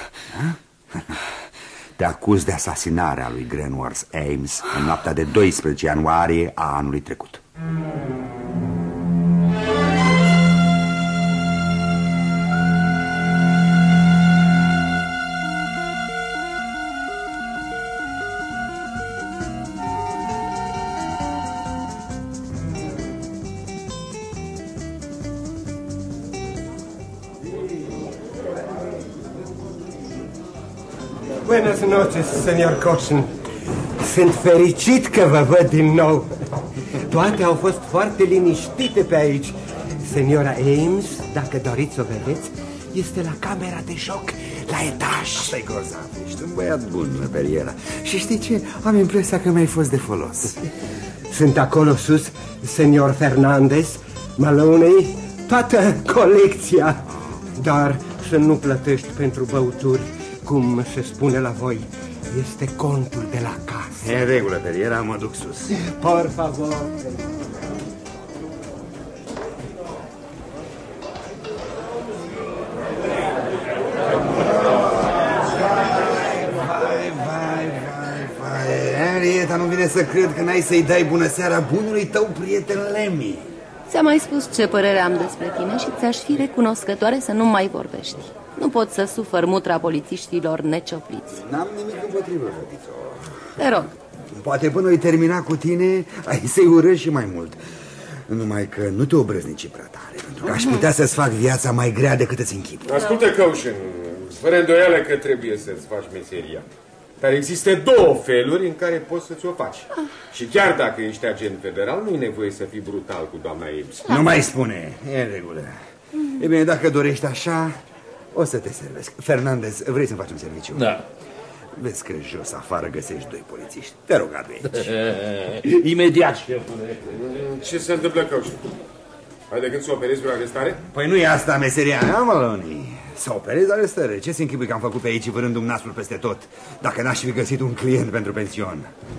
Te acuz de asasinarea lui Glenworth Ames în noaptea de 12 ianuarie a anului trecut. Buenas noches, señor Caution. Sunt fericit că vă văd din nou. Toate au fost foarte liniștite pe aici. Señora Ames, dacă doriți să o vedeți, este la camera de joc, la etaj. Asta-i grozav, ești un băiat bun, Periera. Și știi ce? Am impresia că mi-ai fost de folos. Sunt acolo sus, senior Fernandez, Maloney, toată colecția. Dar să nu plătești pentru băuturi, cum se spune la voi. Este contul de la casă. E în regulă, Periera, mă duc sus. Por favor. Henrietta, nu vine să cred că n-ai să-i dai bună seara bunului tău prieten Lemmy. Ți-am mai spus ce părere am despre tine și ți-aș fi recunoscătoare să nu mai vorbești. Nu pot să sufăr mutra polițiștilor neciopliți. N-am nimic împotrivă, fetițo. Te rog. Poate până îi termina cu tine, ai să-i urăși și mai mult. Numai că nu te obrăznici prea tare, pentru că aș putea să-ți fac viața mai grea decât îți închip. Ascultă, Caution, fără îndoială că trebuie să-ți faci meseria. Dar există două feluri în care poți să-ți o faci. Și chiar dacă ești agent federal, nu e nevoie să fii brutal cu doamna Ames. Nu mai spune, e în regulă. E bine, dacă dorești așa, o să te servesc. Fernandez, vrei să-mi faci un serviciu? Da. Vezi că jos afară găsești doi polițiști. Te rog, adu aici. Imediat, șefule. Ce se întâmplă, Caution? Ai de gând să operezi vreo arestare? Păi nu e asta meseria mea, Maloney. Să operezi arestări. Ce se închipui că am făcut pe aici vârându-mi nasul peste tot, dacă n-aș fi găsit un client pentru pension?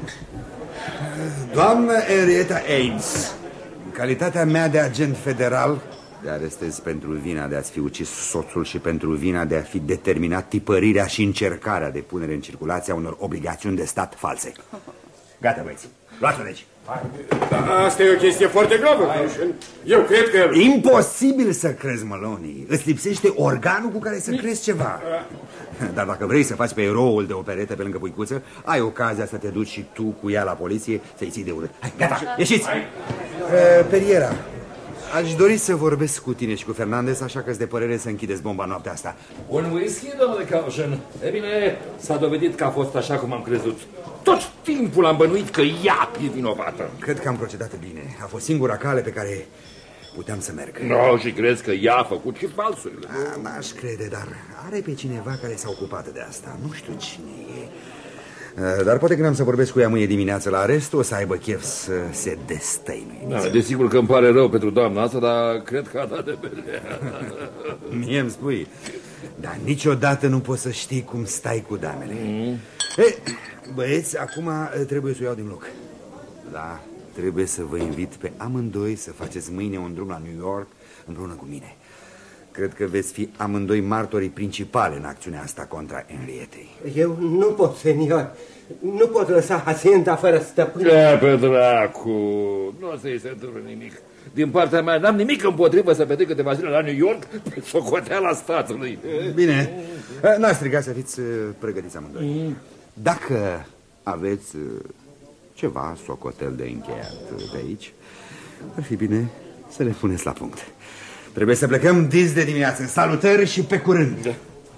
Doamnă Henrietta Ames, în calitatea mea de agent federal, te arestez pentru vina de a-ți fi ucis soțul și pentru vina de a fi determinat tipărirea și încercarea de punere în circulație a unor obligațiuni de stat false. Gata, băieți, luați-o de aici. Asta e o chestie foarte gravă. Eu cred că... Imposibil să crezi, Maloney. Îți lipsește organul cu care să crezi ceva. Dar dacă vrei să faci pe eroul de operete pe lângă puicuță, ai ocazia să te duci și tu cu ea la poliție să-i ții de urât. Hai, gata, ieșiți! Periera, aș dori să vorbesc cu tine și cu Fernandez, așa că-s de părere să închideți bomba noaptea asta. Un whisky, domnule Caution? E bine, s-a dovedit că a fost așa cum am crezut. Tot timpul am bănuit că ea e vinovată. Cred că am procedat bine. A fost singura cale pe care puteam să merg. No, și crezi că ea a făcut și falsurile? N-aș crede, dar are pe cineva care s-a ocupat de asta. Nu știu cine e. Dar poate când am să vorbesc cu ea mâine dimineață la arest, o să aibă chef să se destăinuie. Da, desigur că îmi pare rău pentru doamna asta, dar cred că a dat de bele. Mie îmi spui. Dar niciodată nu poți să știi cum stai cu damele. Băieți, acum trebuie să o iau din loc. Da, trebuie să vă invit pe amândoi să faceți mâine un drum la New York împreună cu mine. Cred că veți fi amândoi martorii principale în acțiunea asta contra Henrietei. Eu nu pot, senior. Nu pot lăsa Hacienda fără stăpân. Pe dracu, nu o să-i se întâmple nimic. Din partea mea n-am nimic împotrivă să petrec câteva zile la New York pe socoteala statului. Bine, n-aș striga să fiți pregătiți amândoi. Dacă aveți ceva socotel de încheiat pe aici, ar fi bine să le puneți la punct. Trebuie să plecăm dis de dimineață. Salutări și pe curând.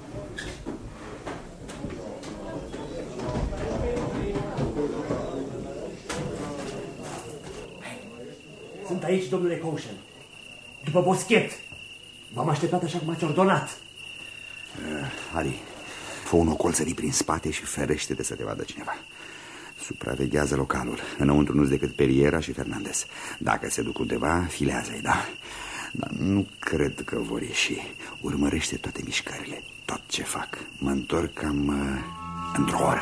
Sunt aici, domnule Caution. După boschet. V-am așteptat așa cum ați ordonat. Harry, fă un ocolțării prin spate și ferește-te să te vadă cineva. Supraveghează localul. Înăuntru nu-s decât Periera și Fernandez. Dacă se duc undeva, filează-i, da? Dar nu cred că vor ieși. Urmărește toate mișcările, tot ce fac. Mă întorc cam într-o oră.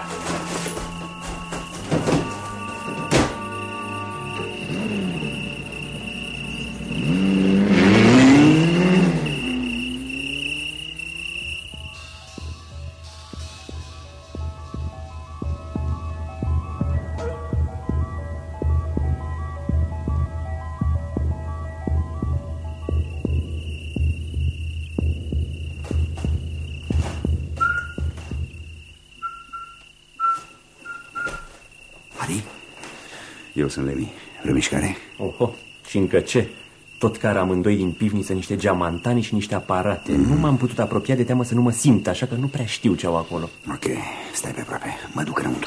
Eu sunt Lemmy. Vreo mișcare? Oho, și încă ce? Tot care amândoi din pivniță niște geamantani și niște aparate. Nu m-am putut apropia de teamă să nu mă simt, așa că nu prea știu ce au acolo. Ok, stai pe aproape. Mă duc înăuntru.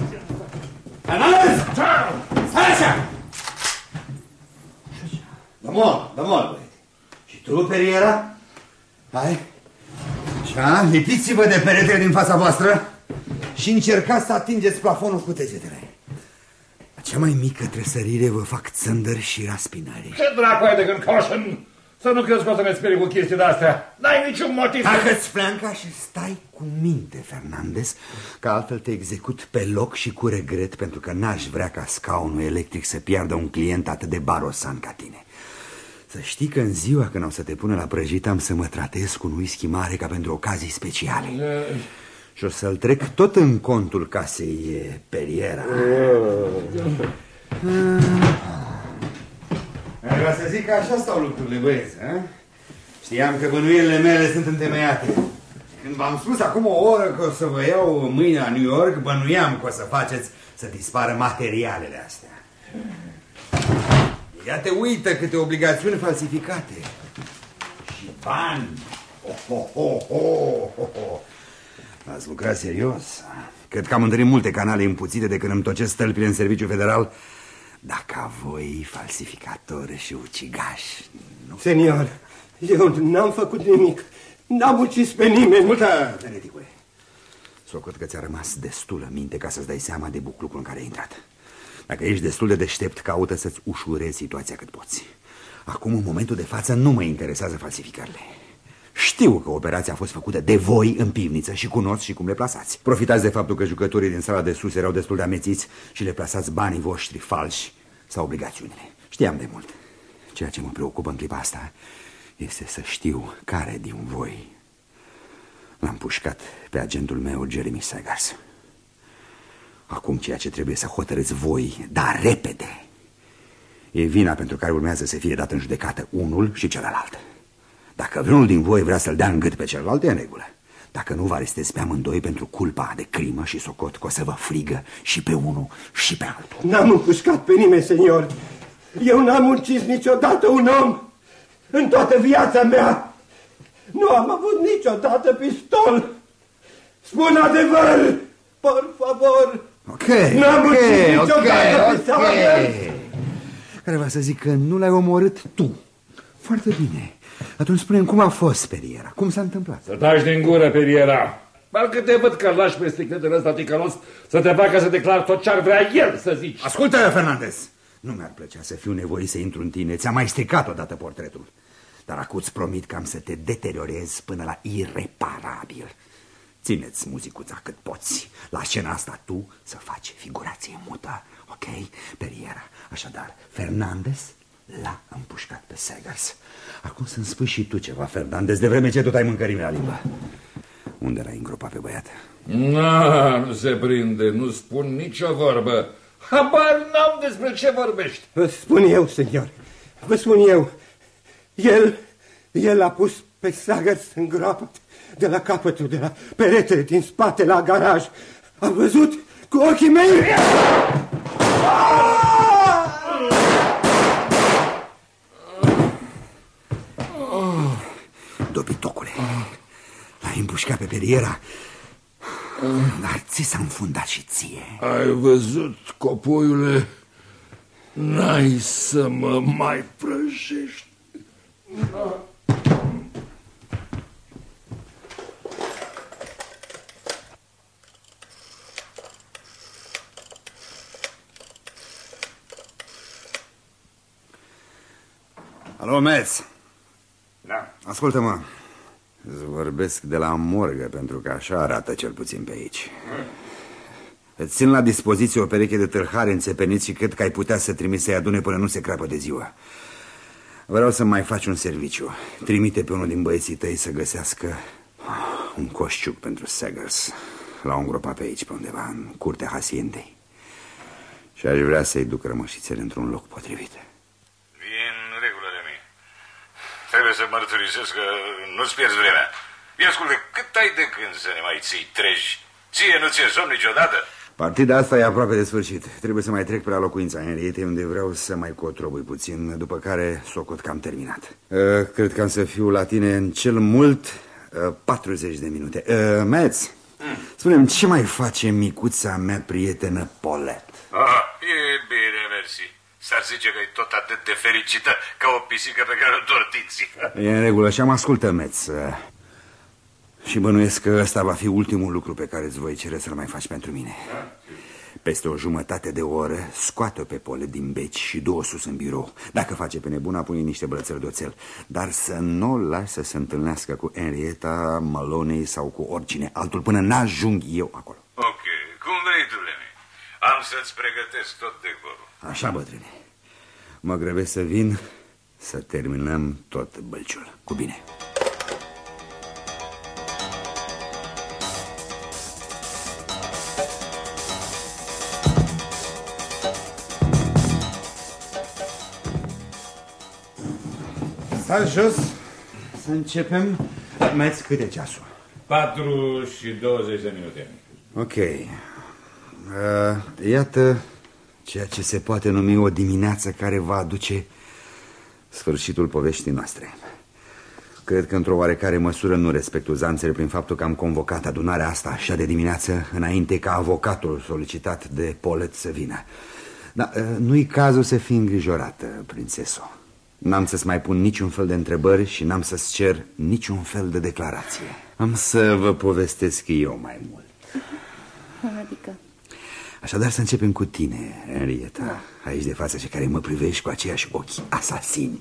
Fernandez! Stai așa! mol, băiete. Și tu, Periera? Hai. Așa, lipiți-vă de peretele din fața voastră și încercați să atingeți plafonul cu degetele. La cea mai mică tresărire vă fac țândări și raspinări. Ce dracu ai de gând, Caution? Să nu crezi că o să ne sperii cu chestii de-astea. N-ai niciun motiv. Tacă-ți flanca și stai cu minte, Fernandez, că altfel te execut pe loc și cu regret, pentru că n-aș vrea ca scaunul electric să piardă un client atât de barosan ca tine. Să știi că în ziua când o să te pună la prăjit am să mă tratez cu un whisky mare ca pentru ocazii speciale. Și o să-l trec tot în contul casei Periera. Vreau să zic că așa stau lucrurile, băieți, a? Știam că bănuielile mele sunt întemeiate. Când v-am spus acum o oră că o să vă iau mâine la New York, bănuiam că o să faceți să dispară materialele astea. Ia te uită câte obligațiuni falsificate. Și bani. Ați lucrat serios. Cred că am întâlnit multe canale împuțite de când îmi tocesc stălpile în serviciu federal. Dacă voi, falsificatori și ucigași, nu... Senior, eu n-am făcut nimic. N-am ucis pe nimeni. Ascultă, teneticule. Socot că ți-a rămas destulă minte ca să-ți dai seama de buclucul în care ai intrat. Dacă ești destul de deștept, caută să-ți ușurezi situația cât poți. Acum, în momentul de față, nu mă interesează falsificările. Știu că operația a fost făcută de voi în pivniță și cunosc și cum le plasați. Profitați de faptul că jucătorii din sala de sus erau destul de amețiți și le plasați banii voștri falși sau obligațiunile. Știam de mult. Ceea ce mă preocupă în clipa asta este să știu care din voi l-am pușcat pe agentul meu, Jeremy Sagars. Acum ceea ce trebuie să hotărâți voi, dar repede, e vina pentru care urmează să fie dat în judecată unul și celălalt. Dacă vreunul din voi vrea să-l dea în gât pe celălalt, e în regulă. Dacă nu, vă arestez pe amândoi pentru culpa de crimă și socot că o să vă frigă și pe unul și pe altul. N-am împușcat pe nimeni, senior. Eu n-am ucis niciodată un om în toată viața mea. Nu am avut niciodată pistol. Spun adevăr, por favor. Ok, N-am ucis niciodată pistol. Care va să zic că nu l-ai omorât tu. Foarte bine. Atunci spune-mi cum a fost, Periera. Cum s-a întâmplat? Să taci din gură, Periera. Parcă te văd că lași pe sticletele ăsta ticălos să te facă să declar tot ce ar vrea el să zici. Ascultă, Fernandez. Nu mi-ar plăcea să fiu nevoit să intru în tine. Ți-am mai stricat odată portretul. Dar acum îți promit că am să te deteriorez până la ireparabil. Ține-ți muzicuța cât poți. La scena asta tu să faci figurație mută. Ok, Periera? Așadar, Fernandez l-a împușcat pe Sagars. Acum să-mi spui și tu ceva, Fernandez, de vreme ce tot ai mâncărime la limba. Unde l-ai îngropat pe băiat? Nu se prinde, nu spun nicio vorbă. Habar n-am despre ce vorbești. Vă spun eu, senior. Vă spun eu. El a pus pe Sagars în groapă de la capătul, de la peretele din spate la garaj. Am văzut cu ochii mei. Dobitocule, l-ai împușcat pe Periera, dar ți s-a înfundat și ție. Ai văzut, copoiule? N-ai să mă mai prăjești. Alo, Metz. Da. Ascultă-mă, îți vorbesc de la morgă, pentru că așa arată cel puțin pe aici. Îți țin la dispoziție o pereche de tâlhari înțepeniți și cred că ai putea să trimiți să-i adune până nu se crapă de ziua. Vreau să mai faci un serviciu. Trimite pe unul din băieții tăi să găsească un coșciuc pentru Sagars. L-au îngropat pe aici, pe undeva, în curtea Haciendei. Și aș vrea să-i duc rămășițele într-un loc potrivit. În regulă, Remi. Trebuie să mărturisesc că nu-ți pierzi vremea. Ia ascultă, cât ai de când să ne mai ții treji? Ție nu ți-e somn niciodată? Partida asta e aproape de sfârșit. Trebuie să mai trec pe la locuința Henrietei, unde vreau să mai cotrobui puțin, după care socot că am terminat. Cred că am să fiu la tine în cel mult 40 de minute. Metz, spune-mi, ce mai face micuța mea prietenă Paulette? E bine, mersi. S-ar zice că e tot atât de fericită ca o pisică pe care o tortiți. E în regulă și am ascultat, Metz. Și bănuiesc că ăsta va fi ultimul lucru pe care îți voi cere să-l mai faci pentru mine. Peste o jumătate de oră scoate-o pe Paulette din beci și du-o sus în birou. Dacă face pe nebuna, pune niște brățări de oțel. Dar să nu o lași să se întâlnească cu Henrietta, Maloney sau cu oricine altul până n-ajung eu acolo. Ok, cum vrei tu, Lemmy. Am să-ți pregătesc tot decorul. Așa, bătrâne. Mă grăbesc să vin să terminăm tot bălciul. Cu bine. Stai jos, să începem. Metz, cât e ceasul? 4 și 20 de minute. Ok. Iată ceea ce se poate numi o dimineață care va aduce sfârșitul poveștii noastre. Cred că într-o oarecare măsură nu respect uzanțele prin faptul că am convocat adunarea asta așa de dimineață, înainte ca avocatul solicitat de Paulette să vină. Dar nu-i cazul să fii îngrijorată, prințeso. N-am să-ți mai pun niciun fel de întrebări și n-am să-ți cer niciun fel de declarație. Am să vă povestesc eu mai mult. Adică? Așadar să începem cu tine, Henrietta, aici de față și care mă privești cu aceiași ochi asasini.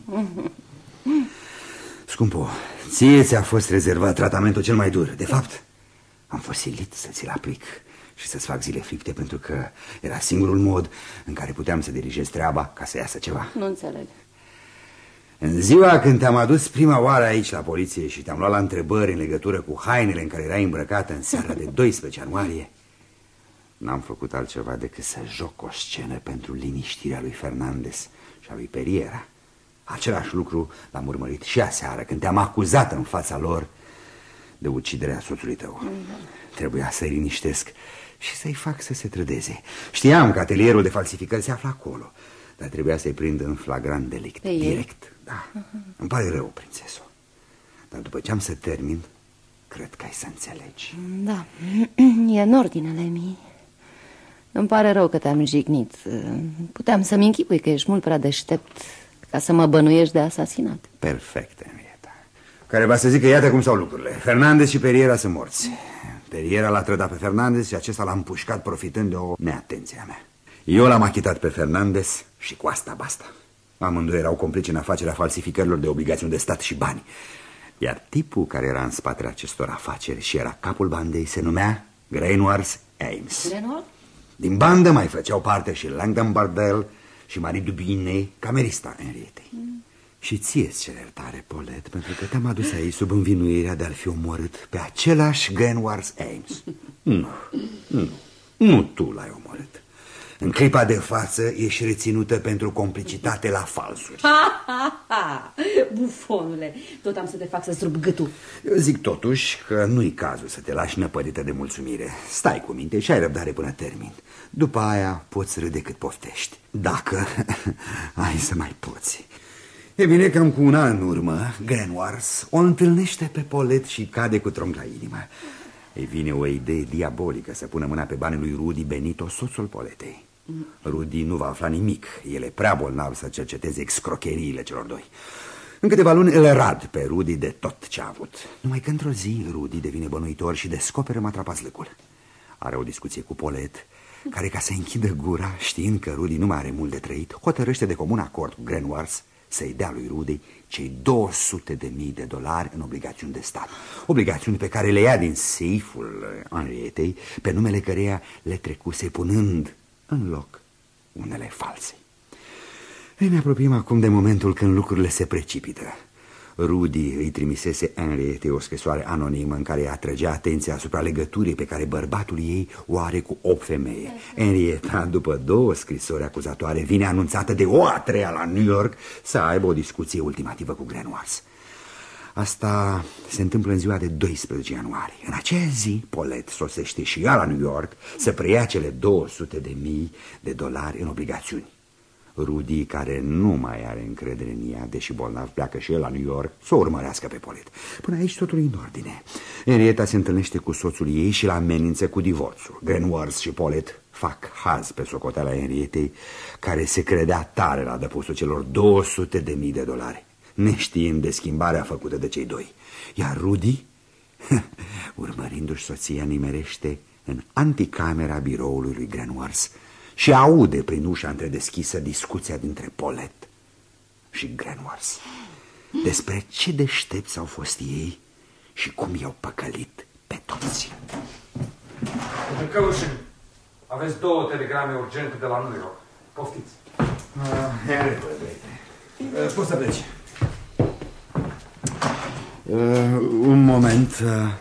Scumpo, ție ți-a fost rezervat tratamentul cel mai dur. De fapt, am fost silit să ți-l aplic și să-ți fac zile fripte, pentru că era singurul mod în care puteam să dirigez treaba ca să iasă ceva. Nu înțeleg. În ziua când te-am adus prima oară aici la poliție și te-am luat la întrebări în legătură cu hainele în care erai îmbrăcată în seara de 12 ianuarie, n-am făcut altceva decât să joc o scenă pentru liniștirea lui Fernandez și a lui Periera. Același lucru l-am urmărit și aseară, când te-am acuzat în fața lor de uciderea soțului tău. Trebuia să-i liniștesc și să-i fac să se trădeze. Știam că atelierul de falsificări se află acolo, dar trebuia să-i prind în flagrant delict. Direct, da. Îmi pare rău, prințeso. Dar după ce am să termin, cred că ai să înțelegi. Da, e în ordine, Lemmy. Îmi pare rău că te-am jignit. Puteam să-mi închipui că ești mult prea deștept ca să mă bănuiești de asasinat. Perfect, Henrietta. Care va să zică, iată cum stau lucrurile. Fernandez și Periera sunt morți. Periera l-a trădat pe Fernandez și acesta l-a împușcat profitând de o neatenție a mea. Eu l-am achitat pe Fernandez și cu asta basta. Amândoi erau complici în afacerea falsificărilor de obligațiuni de stat și bani. Iar tipul care era în spatele acestor afaceri și era capul bandei se numea Grainwars Ames. Grainwars? Din bandă mai făceau parte și Langdon Bardell și Marie Dubine, camerista Henrietei. Și ție-ți cer iertare, Paulette, pentru că te-am adus aici sub învinuirea de a-l fi omorât pe același Grainwars Ames. Nu tu l-ai omorât. În clipa de față ești reținută pentru complicitate la falsuri. Bufonule, tot am să te fac să-ți rup gâtul. Eu zic totuși că nu-i cazul să te lași năpădită de mulțumire. Stai cu minte și ai răbdare până termin. După aia poți râde cât poftești, dacă ai să mai poți. E bine, cam cu un an în urmă, Grainwars o întâlnește pe Paulette și cade cu tronc la inimă. Îi vine o idee diabolică să pună mâna pe banii lui Rudy Benito, soțul Paulettei. Rudy nu va afla nimic. El e prea bolnav să cerceteze excrocheriile celor doi. În câteva luni îl rad pe Rudy de tot ce a avut. Numai că într-o zi Rudy devine bănuitor și descoperă matrapazlăcul. Are o discuție cu Paulette, care, ca să închidă gura, știind că Rudy nu mai are mult de trăit, hotărăște de comun acord cu Grainwars să-i dea lui Rudy cei $200.000 în obligațiuni de stat. Obligațiuni pe care le ia din seiful Henrietei, pe numele căreia le trecuse, punând în loc unele false. Ei, ne apropiem acum de momentul când lucrurile se precipită. Rudy îi trimisese Henrietei o scrisoare anonimă în care îi atrăgea atenția asupra legăturii pe care bărbatul ei o are cu o femeie. Henrietta, după 2 scrisori acuzatoare, vine anunțată de o a treia la New York să aibă o discuție ultimativă cu Grainwars. Asta se întâmplă în ziua de 12 ianuarie. În aceea zi, Paulette sosește și ea la New York să preia cele $200.000 în obligațiuni. Rudy, care nu mai are încredere în ea, deși bolnav, pleacă și el la New York să o urmărească pe Paulette. Până aici totul e în ordine. Henrietta se întâlnește cu soțul ei și îl amenință cu divorțul. Grainwars și Paulette fac haz pe socoteala Henrietei, care se credea tare la adăpostul celor $200.000, neștiind de schimbarea făcută de cei doi. Iar Rudy, urmărindu-și soția, nimerește în anticamera biroului lui Grenworth și aude prin ușa întredeschisă discuția dintre Paulette și Grenworth despre ce deștepți au fost ei și cum i-au păcălit pe toți. Căușin, aveți 2 telegrame urgente de la New York. Poftiți. Poți să pleci. Un moment.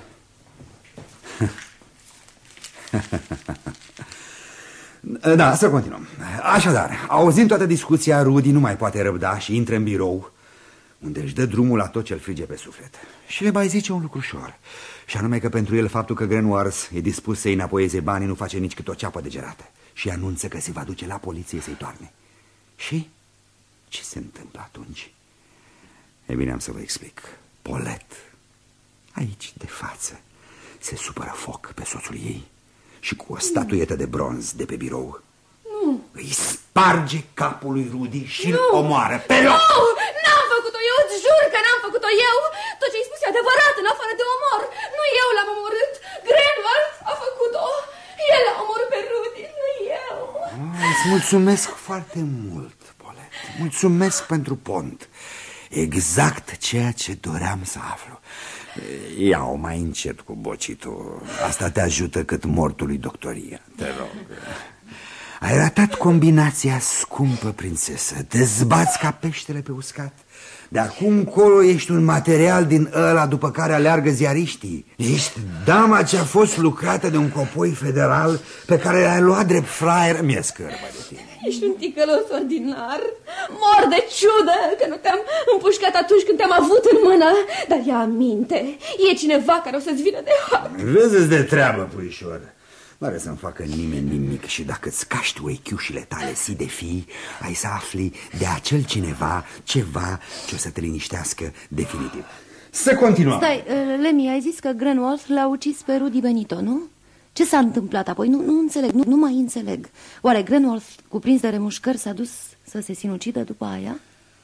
Da, să continuăm. Așadar, auzind toată discuția, Rudy nu mai poate răbda și intră în birou, unde își dă drumul la tot ce-l frige pe suflet. Și le mai zice un lucru ușor, și anume că pentru el faptul că Grenworth e dispus să-i înapoieze banii nu face nici cât o ceapă de gerată. Și anunță că se va duce la poliție să-i toarne. Și ce se întâmplă atunci? E bine, am să vă explic. Paulette, aici de față, se supără foc pe soțul ei și cu o statuetă de bronz de pe birou îi sparge capul lui Rudy și îl omoară pe loc. Nu, n-am făcut-o, eu îți jur că n-am făcut-o eu. Tot ce ai spus e adevărat, în afară de omor. Nu eu l-am omorât, Grenworth a făcut-o. El a omorât pe Rudy, nu eu. Îți mulțumesc foarte mult, Paulette. Mulțumesc pentru pont. Exact ceea ce doream să aflu. Ia-o mai încet cu bocitul. Asta te ajută cât mortului doctoria. Te rog. Ai ratat combinația, scumpă prințesă. Te zbați ca peștele pe uscat. De acum încolo ești un material din ăla după care aleargă ziariștii. Ești dama ce a fost lucrată de un copoi federal pe care l-ai luat drept fraier. Mi-e scârbă de tine. Ești un ticălos ordinar. Mor de ciudă că nu te-am împușcat atunci când te-am avut în mână. Dar ia aminte, e cineva care o să-ți vină de hat. Vezi-ți de treabă, puișor. Nu are să-mi facă nimeni nimic. Și dacă îți caști oechiușile tale si de fi, ai să afli de acel cineva ceva ce o să te liniștească definitiv. Să continuăm. Stai, Lemmy, ai zis că Grenworth l-a ucis pe Rudy Benito, nu? Ce s-a întâmplat apoi? Nu înțeleg, nu mai înțeleg. Oare Grenworth, cuprins de remușcări, s-a dus să se sinucidă după aia?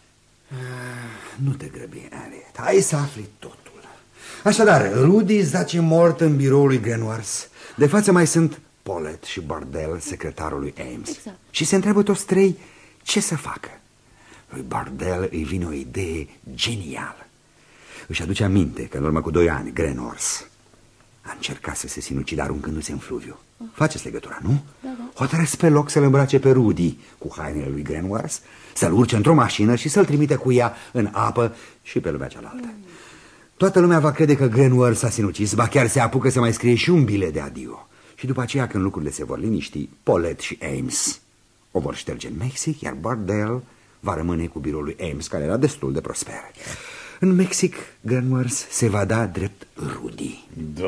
Nu te grăbi, Harriet. Hai să afli totul. Așadar, Rudy zace mort în biroul lui Grenworth. De față mai sunt Paulette și Bardell, secretarul lui Ames. Exact. Și se întreabă toți trei ce să facă. Lui Bardell îi vine o idee genială. Își aduce aminte că în urmă cu 2 ani Grenworth a încercat să se sinucidă aruncându-se în fluviu. Faceți legătura, nu? Da. Hotărăsc pe loc să-l îmbrace pe Rudy cu hainele lui Grenworth, să-l urce într-o mașină și să-l trimite cu ea în apă și pe lumea cealaltă. Toată lumea va crede că Grenworth s-a sinucis, ba chiar se apucă să mai scrie și un bilet de adio. Și după aceea, când lucrurile se vor liniști, Paulette și Ames o vor șterge în Mexic, iar Bardell va rămâne cu biroul lui Ames, care era destul de prosper. În Mexic, Grenworth se va da drept Rudy.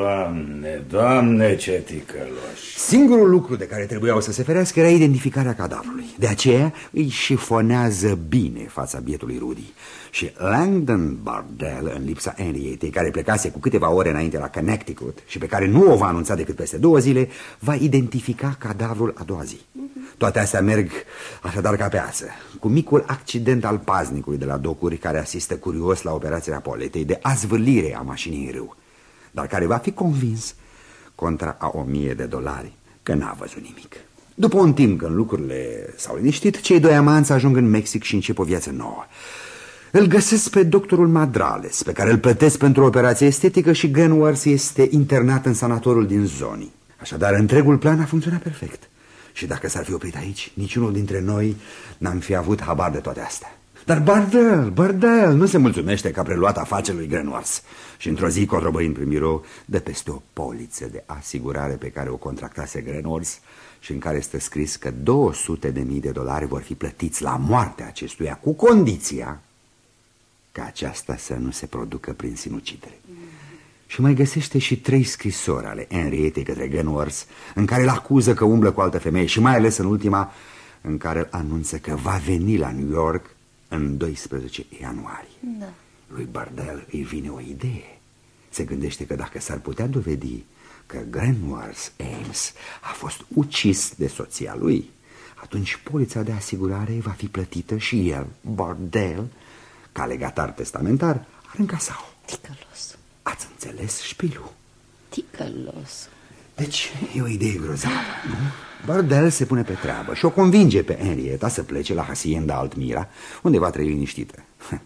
Doamne, ce ticăloși! Singurul lucru de care trebuiau să se ferească era identificarea cadavrului. De aceea îi șifonează bine fața bietului Rudy. Și Langdon Bardell, în lipsa Henrietei, care plecase cu câteva ore înainte la Connecticut și pe care nu o va anunța decât peste 2 zile, va identifica cadavrul a doua zi. Toate astea merg așadar ca pe ață, cu micul accident al paznicului de la docuri care asistă curios la operația Pauletei de azvârlire a mașinii în râu, dar care va fi convins contra a $1.000 că n-a văzut nimic. După un timp, când lucrurile s-au liniștit, cei 2 amanți ajung în Mexic și încep o viață nouă. Îl găsesc pe doctorul Madrales, pe care îl plătesc pentru o operație estetică, și Grenworth este internat în sanatorul din Zoni. Așadar, întregul plan a funcționat perfect. Și dacă s-ar fi oprit aici, niciunul dintre noi n-am fi avut habar de toate astea. Dar Bardell nu se mulțumește că a preluat afacerea lui Grenworth și într-o zi, cotrobăind prin birou, dă peste o poliță de asigurare pe care o contractase Grenworth și în care stă scris că $200.000 vor fi plătiți la moartea acestuia, cu condiția ca aceasta să nu se producă prin sinucidere. Și mai găsește și 3 scrisori ale Henrietei către Grenworth, în care îl acuză că umblă cu altă femeie și mai ales în ultima, în care îl anunță că va veni la New York în 12 ianuarie. Da. Lui Bardell îi vine o idee. Se gândește că dacă s-ar putea dovedi că Grenworth Ames a fost ucis de soția lui, atunci polița de asigurare va fi plătită și el, Bardell, ca legatar testamentar, ar încasa-o. Ticălos. Ați înțeles șpilul? Ticălos. Deci e o idee grozavă, nu? Bardell se pune pe treabă și o convinge pe Henrietta să plece la Hacienda Altmira, unde va trăi liniștită.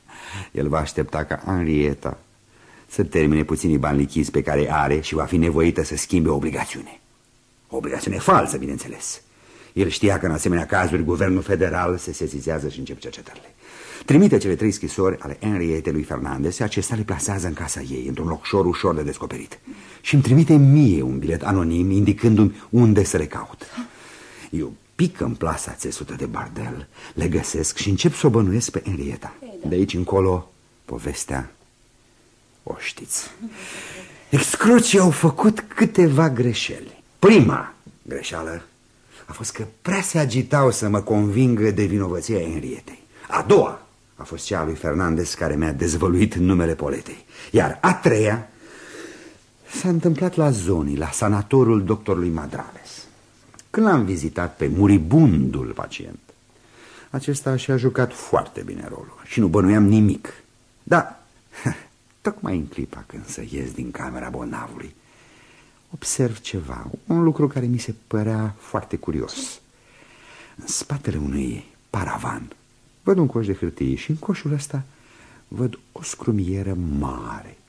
El va aștepta ca Henrietta să termine puținii bani lichizi pe care are și va fi nevoită să schimbe o obligațiune. O obligațiune falsă, bineînțeles. El știa că în asemenea cazuri guvernul federal se sesizează și încep cercetările. Trimite cele 3 scrisori ale Henriette lui Fernandez și acesta le plasează în casa ei, într-un locșor ușor de descoperit. Și îmi trimite mie un bilet anonim indicându-mi unde să le caut. Eu pic în plasa țesută de Bardell, le găsesc și încep să o bănuiesc pe Henrietta. De aici încolo, povestea o știți. Excrucii au făcut câteva greșeli. Prima greșeală a fost că prea se agitau să mă convingă de vinovăția Henrietei. A doua a fost cea a lui Fernandez, care mi-a dezvăluit numele Poletei. Iar a treia s-a întâmplat la Zoni, la sanatorul doctorului Madrales. Când l-am vizitat pe muribundul pacient, acesta și-a jucat foarte bine rolul și nu bănuiam nimic. Da, tocmai în clipa când să ies din camera bolnavului, observ ceva, un lucru care mi se părea foarte curios. În spatele unui paravan văd un coș de hârtie și în coșul ăsta văd o scrumieră mare,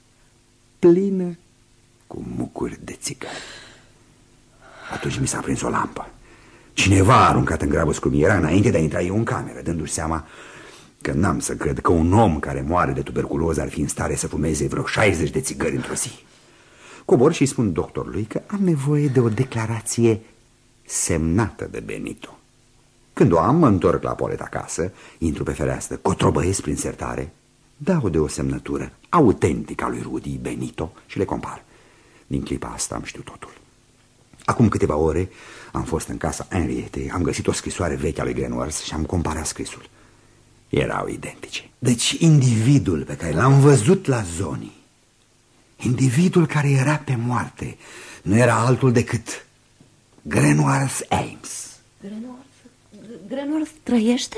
plină cu mucuri de țigări. Atunci mi s-a prins o lampă. Cineva a aruncat în grabă scrumiera înainte de a intra eu în cameră, dându-și seama că n-am să cred că un om care moare de tuberculoză ar fi în stare să fumeze vreo 60 de țigări într-o zi. Cobor și spun doctorului că am nevoie de o declarație semnată de Benito. Când o am, mă întorc la Polet acasă, intru pe fereastră, cotrobăiesc prin sertare, dau de o semnătură autentică a lui Rudy Benito și le compar. Din clipa asta am știut totul. Acum câteva ore am fost în casa Henriette, am găsit o scrisoare veche a lui Grenworth și am comparat scrisul. Erau identice. Deci individul pe care l-am văzut la Zoni, individul care era pe moarte, nu era altul decât Grenworth Ames. Grenworth trăiește?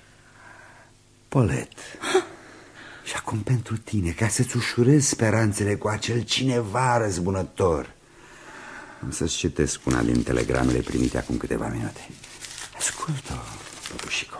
Polet. Și acum pentru tine, ca să-ți ușurezi speranțele cu acel cineva răzbunător, am să-ți citesc una din telegramele primite acum câteva minute. Ascultă, păpușico.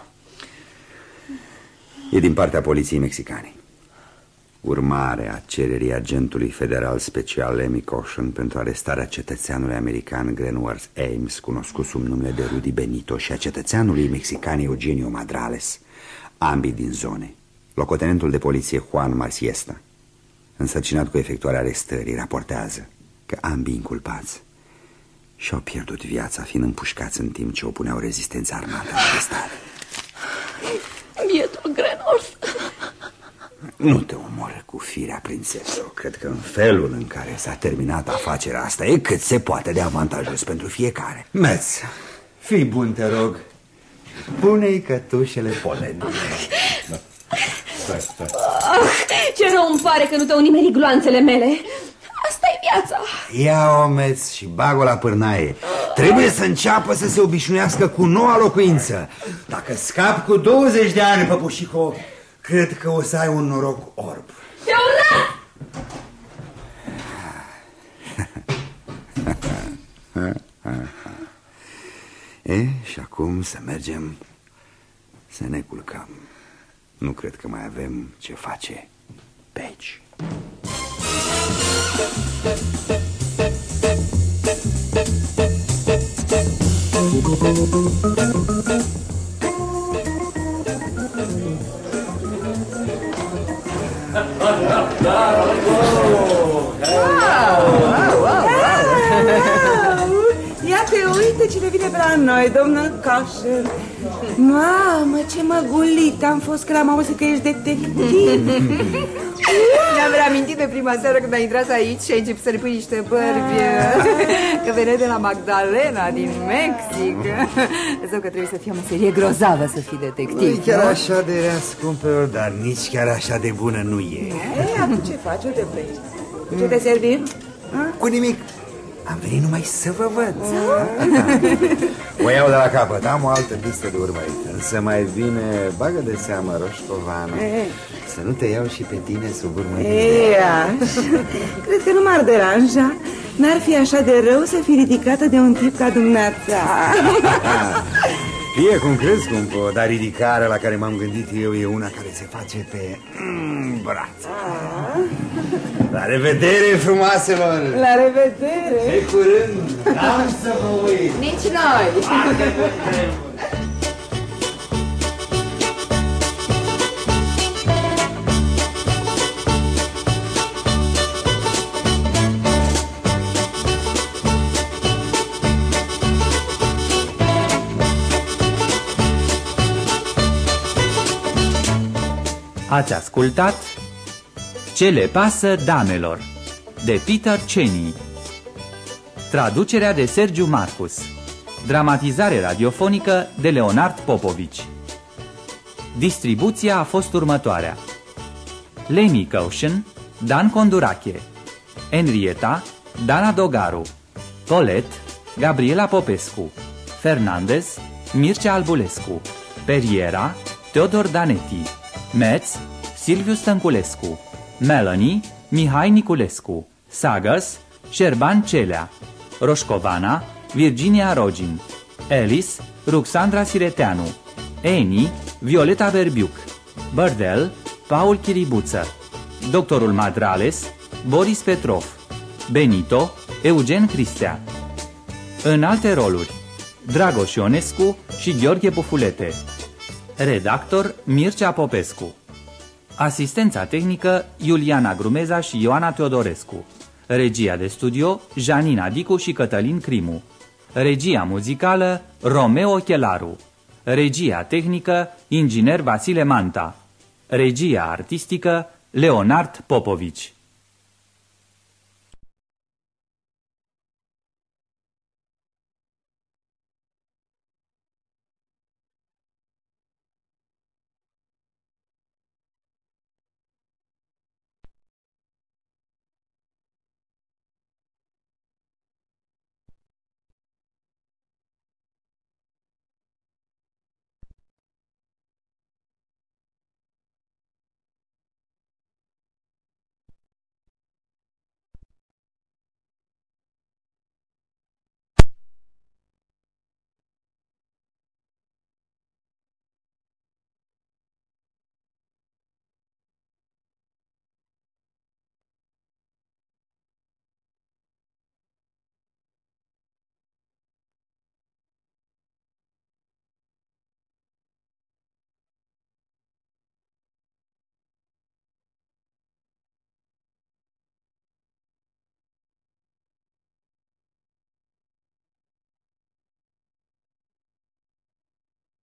E din partea poliției mexicane. Urmare a cererii agentului federal special Lemmy Caution pentru arestarea cetățeanului american Grenworth Ames, cunoscut sub numele de Rudy Benito, și a cetățeanului mexican Eugenio Madrales, ambii din Zone, locotenentul de poliție Juan Marsiesta, însărcinat cu efectuarea arestării, raportează că ambii inculpați și-au pierdut viața fiind împușcați în timp ce opuneau rezistența armată în arestare. Bietul Grenworth. Nu te omoră cu firea, prințesă. Cred că în felul în care s-a terminat afacerea asta e cât se poate de avantajos pentru fiecare. Metz, fii bun, te rog. Pune-i cătușele Polen. Stai. Ce rău îmi pare că nu te-au nimerit gloanțele mele. Asta e viața. Ia-o, Metz, și bag-o la pârnaie. Trebuie să înceapă să se obișnuiască cu noua locuință. Dacă scap cu 20 de ani, păpușico, cred că o să ai un noroc orb. Te urât! Și acum să mergem să ne culcăm. Nu cred că mai avem ce face pe aici. Ia te uite cine vine pe la noi, domnul Caution. Mamă, ce măgulit am fost când am auzit că ești detectiv. Ne-am reamintit de prima seară când ai intrat aici și ai început să repui niște bărbi. Că vene de la Magdalena din Mexic. Zău că trebuie să fie o meserie grozavă să fii detectiv. Nu e chiar așa de rea, scumpelor, dar nici chiar așa de bună nu e. Acum ce faci? Uite pleci. Cu ce te servim? Cu nimic. Am venit numai să vă văd. O iau de la capăt, am o altă pistă de urmărit. Însă mai bine bagă de seamă, Roșcovanu, să nu te iau și pe tine sub urmărire. Cred că nu m-ar deranja. N-ar fi așa de rău să fii ridicată de un tip ca dumneata. Fie cum crezi, cumpo, dar ridicarea la care m-am gândit eu e una care se face pe braț. La revedere, frumoaselor! La revedere! Pe curând! N-am să vă uit! Nici noi! Ați ascultat Ce le pasă damelor de Peter Cheney. Traducerea de Sergiu Marcus. Dramatizare radiofonică de Leonard Popovici. Distribuția a fost următoarea: Leni Caution, Dan Condurache, Henrietta, Dana Dogaru, Colette, Gabriela Popescu, Fernandez, Mircea Albulescu, Periera, Teodor Danetti, Metz, Silviu Stănculescu, Melanie, Mihai Niculescu, Sagas, Șerban Celea, Roșcovana, Virginia Rogin, Alice, Ruxandra Sireteanu, Eni, Violeta Verbiuc, Bărdel, Paul Chiribuță, Doctorul Madrales, Boris Petrov, Benito, Eugen Cristea. În alte roluri: Dragoș Ionescu și Gheorghe Bufulete. Redactor Mircea Popescu. Asistența tehnică Iuliana Grumeza și Ioana Teodorescu. Regia de studio Janina Dicu și Cătălin Crimu. Regia muzicală Romeo Chelaru. Regia tehnică inginer Vasile Manta. Regia artistică Leonard Popovici.